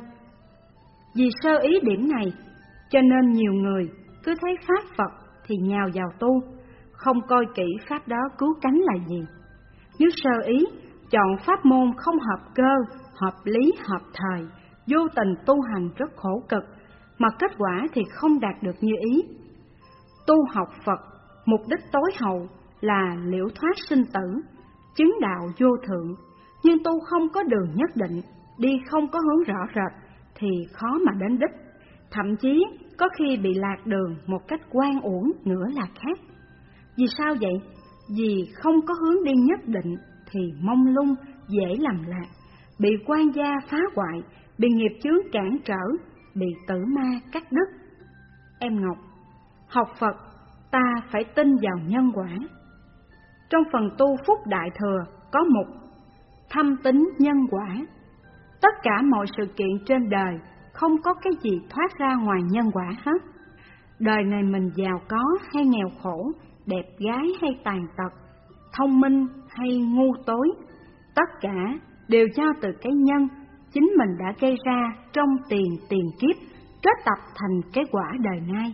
Vì sơ ý điểm này, cho nên nhiều người cứ thấy pháp Phật thì nhào vào tu, không coi kỹ pháp đó cứu cánh là gì. Nếu sơ ý, chọn pháp môn không hợp cơ, hợp lý, hợp thời, vô tình tu hành rất khổ cực, mà kết quả thì không đạt được như ý. Tu học Phật, mục đích tối hậu là liễu thoát sinh tử, chứng đạo vô thượng, nhưng tu không có đường nhất định, đi không có hướng rõ rệt thì khó mà đến đích, thậm chí có khi bị lạc đường một cách oan uổng nữa là khác. Vì sao vậy? Vì không có hướng đi nhất định thì mông lung, dễ làm lạc, bị quan gia phá hoại, bị nghiệp chướng cản trở, bị tử ma cắt đứt. Em Ngọc, học Phật ta phải tin vào nhân quả. Trong phần tu Phúc Đại Thừa có mục thâm tín nhân quả. Tất cả mọi sự kiện trên đời không có cái gì thoát ra ngoài nhân quả hết. Đời này mình giàu có hay nghèo khổ, đẹp gái hay tàn tật, thông minh hay ngu tối, tất cả đều do từ cái nhân chính mình đã gây ra trong tiền tiền kiếp, kết tập thành cái quả đời nay.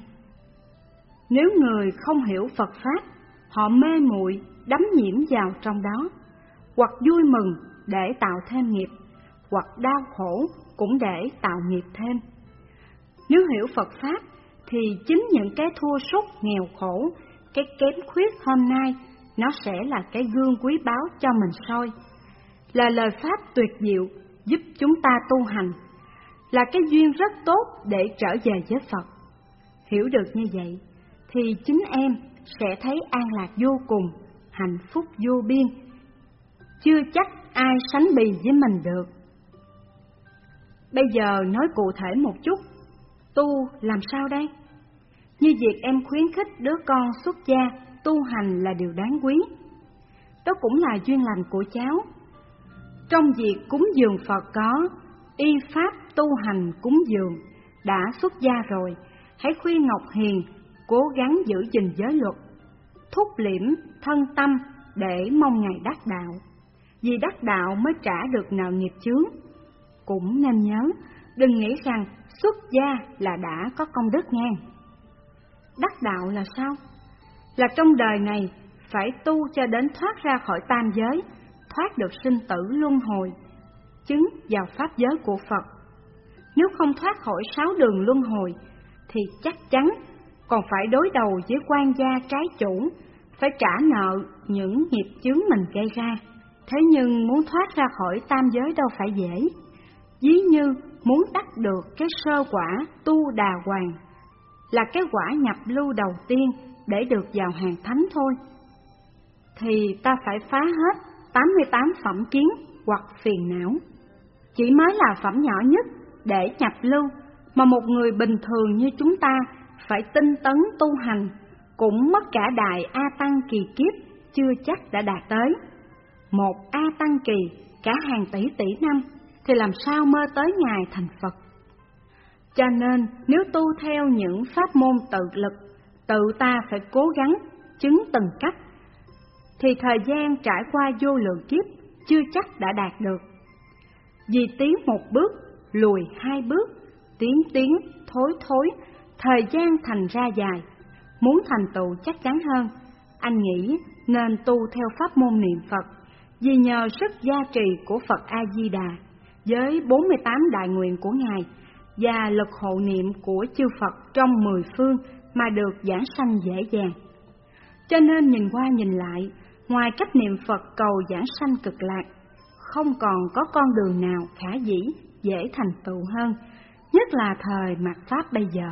Nếu người không hiểu Phật Pháp, họ mê muội đắm nhiễm vào trong đó, hoặc vui mừng để tạo thêm nghiệp, hoặc đau khổ cũng để tạo nghiệp thêm. Nếu hiểu Phật Pháp thì chính những cái thua sút nghèo khổ, cái kém khuyết hôm nay, nó sẽ là cái gương quý báu cho mình soi, là lời Pháp tuyệt diệu giúp chúng ta tu hành, là cái duyên rất tốt để trở về với Phật. Hiểu được như vậy thì chính em sẽ thấy an lạc vô cùng, hạnh phúc vô biên, chưa chắc ai sánh bì với mình được. Bây giờ nói cụ thể một chút, tu làm sao đây? Như việc em khuyến khích đứa con xuất gia tu hành là điều đáng quý. Đó cũng là duyên lành của cháu. Trong việc cúng dường Phật có y pháp tu hành cúng dường, đã xuất gia rồi, hãy khuyên Ngọc Hiền cố gắng giữ gìn giới luật, thúc liễm thân tâm để mong ngày đắc đạo. Vì đắc đạo mới trả được nợ nghiệp chướng. Cũng nên nhớ, đừng nghĩ rằng xuất gia là đã có công đức ngang. Đắc đạo là sao? Là trong đời này phải tu cho đến thoát ra khỏi tam giới, thoát được sinh tử luân hồi, chứng vào pháp giới của Phật. Nếu không thoát khỏi sáu đường luân hồi thì chắc chắn còn phải đối đầu với quan gia trái chủ, phải trả nợ những nghiệp chướng mình gây ra. Thế nhưng muốn thoát ra khỏi tam giới đâu phải dễ. Ví như muốn đắc được cái sơ quả tu đà hoàng, là cái quả nhập lưu đầu tiên để được vào hàng thánh thôi, thì ta phải phá hết tám mươi tám phẩm kiến hoặc phiền não. Chỉ mới là phẩm nhỏ nhất để nhập lưu, mà một người bình thường như chúng ta phải tinh tấn tu hành, cũng mất cả đại A Tăng kỳ kiếp chưa chắc đã đạt tới. Một A Tăng kỳ cả hàng tỷ tỷ năm thì làm sao mơ tới ngày thành Phật. Cho nên nếu tu theo những pháp môn tự lực, tự ta phải cố gắng chứng từng cách, thì thời gian trải qua vô lượng kiếp chưa chắc đã đạt được. Vì tiến một bước, lùi hai bước, tiến tiến, thối thối, thời gian thành ra dài. Muốn thành tựu chắc chắn hơn, anh nghĩ nên tu theo pháp môn niệm Phật, vì nhờ sức gia trì của Phật A-di-đà với bốn mươi tám đại nguyện của Ngài và lực hộ niệm của chư Phật trong mười phương mà được giảng sanh dễ dàng. Cho nên nhìn qua nhìn lại, ngoài cách niệm Phật cầu giảng sanh cực lạc, không còn có con đường nào khả dĩ dễ thành tựu hơn, nhất là thời mạt Pháp bây giờ.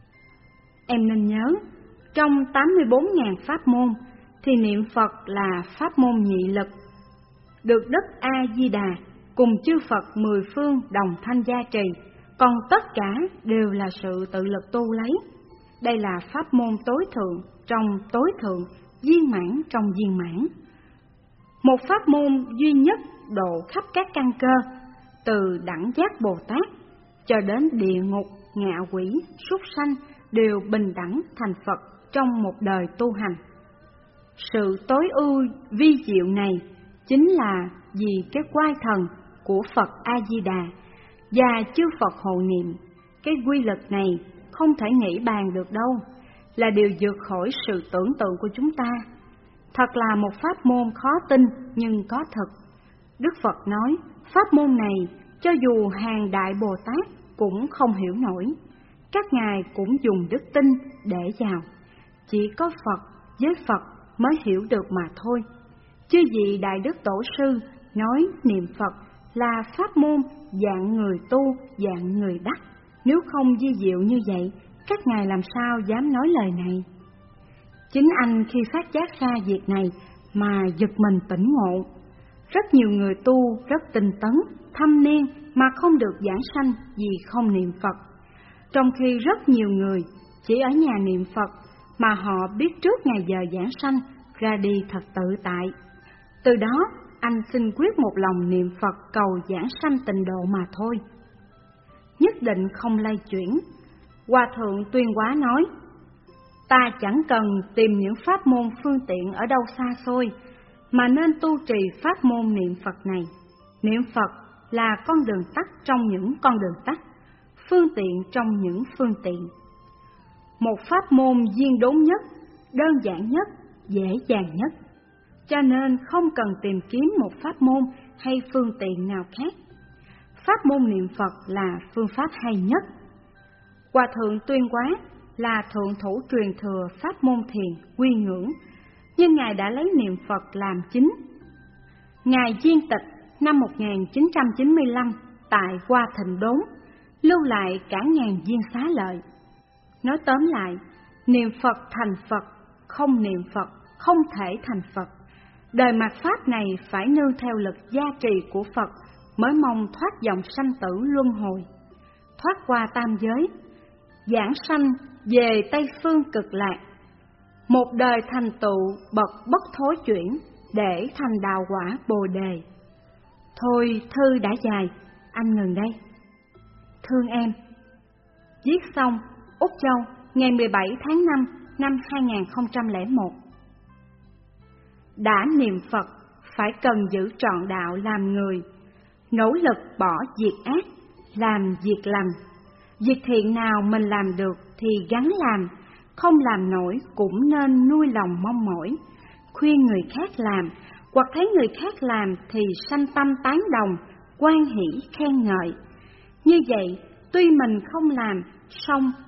Em nên nhớ, trong tám mươi bốn nghìn pháp môn thì niệm Phật là pháp môn nhị lực, được Đức A-di-đà cùng chư Phật mười phương đồng thanh gia trì, còn tất cả đều là sự tự lực tu lấy. Đây là pháp môn tối thượng trong tối thượng, viên mãn trong viên mãn. Một pháp môn duy nhất độ khắp các căn cơ, từ đẳng giác Bồ Tát cho đến địa ngục, ngạ quỷ, súc sanh đều bình đẳng thành Phật trong một đời tu hành. Sự tối ưu vi diệu này chính là vì cái quai thần của Phật A-di-đà và chư Phật hộ niệm. Cái quy lực này không thể nghĩ bàn được đâu, là điều vượt khỏi sự tưởng tượng của chúng ta. Thật là một pháp môn khó tin nhưng có thật. Đức Phật nói, pháp môn này cho dù hàng đại Bồ Tát cũng không hiểu nổi. Các ngài cũng dùng đức tin để vào. Chỉ có Phật với Phật mới hiểu được mà thôi. Chứ gì Đại Đức Tổ Sư nói niệm Phật là pháp môn dạng người tu, dạng người đắc. Nếu không di diệu như vậy, các ngài làm sao dám nói lời này? Chính anh khi phát giác ra việc này mà giật mình tỉnh ngộ. Rất nhiều người tu rất tinh tấn, thâm niên mà không được giảng sanh vì không niệm Phật. Trong khi rất nhiều người chỉ ở nhà niệm Phật mà họ biết trước ngày giờ giảng sanh ra đi thật tự tại. Từ đó anh xin quyết một lòng niệm Phật cầu giảng sanh tịnh độ mà thôi. Nhất định không lay chuyển. Hòa thượng Tuyên Hóa nói, ta chẳng cần tìm những pháp môn phương tiện ở đâu xa xôi, mà nên tu trì pháp môn niệm Phật này. Niệm Phật là con đường tắt trong những con đường tắt, phương tiện trong những phương tiện. Một pháp môn viên đốn nhất, đơn giản nhất, dễ dàng nhất. Cho nên không cần tìm kiếm một pháp môn hay phương tiện nào khác. pháp môn niệm Phật là phương pháp hay nhất. Hòa thượng Tuyên Quá là thượng thủ truyền thừa pháp môn thiền quy ngưỡng, nhưng Ngài đã lấy niệm Phật làm chính. Ngài viên tịch năm một nghìn chín trăm chín mươi lăm tại Hoa Thịnh Đốn, lưu lại cả ngàn viên xá lợi. Nói tóm lại, niệm Phật thành Phật, không niệm Phật không thể thành Phật. Đời mạt Pháp này phải nương theo lực gia trì của Phật mới mong thoát dòng sanh tử luân hồi, thoát qua tam giới, giảng sanh về Tây Phương Cực Lạc, một đời thành tựu bậc bất thối chuyển để thành đạo quả Bồ Đề. Thôi thư đã dài, anh ngừng đây. Thương em. Viết xong, Úc Châu, ngày mười bảy tháng năm năm hai nghìn không trăm lẻ một. Đã niệm Phật, phải cần giữ trọn đạo làm người, nỗ lực bỏ việc ác, làm việc lành. Việc thiện nào mình làm được thì gắng làm, không làm nổi cũng nên nuôi lòng mong mỏi. Khuyên người khác làm, hoặc thấy người khác làm thì sanh tâm tán đồng, hoan hỷ khen ngợi. Như vậy, tuy mình không làm, song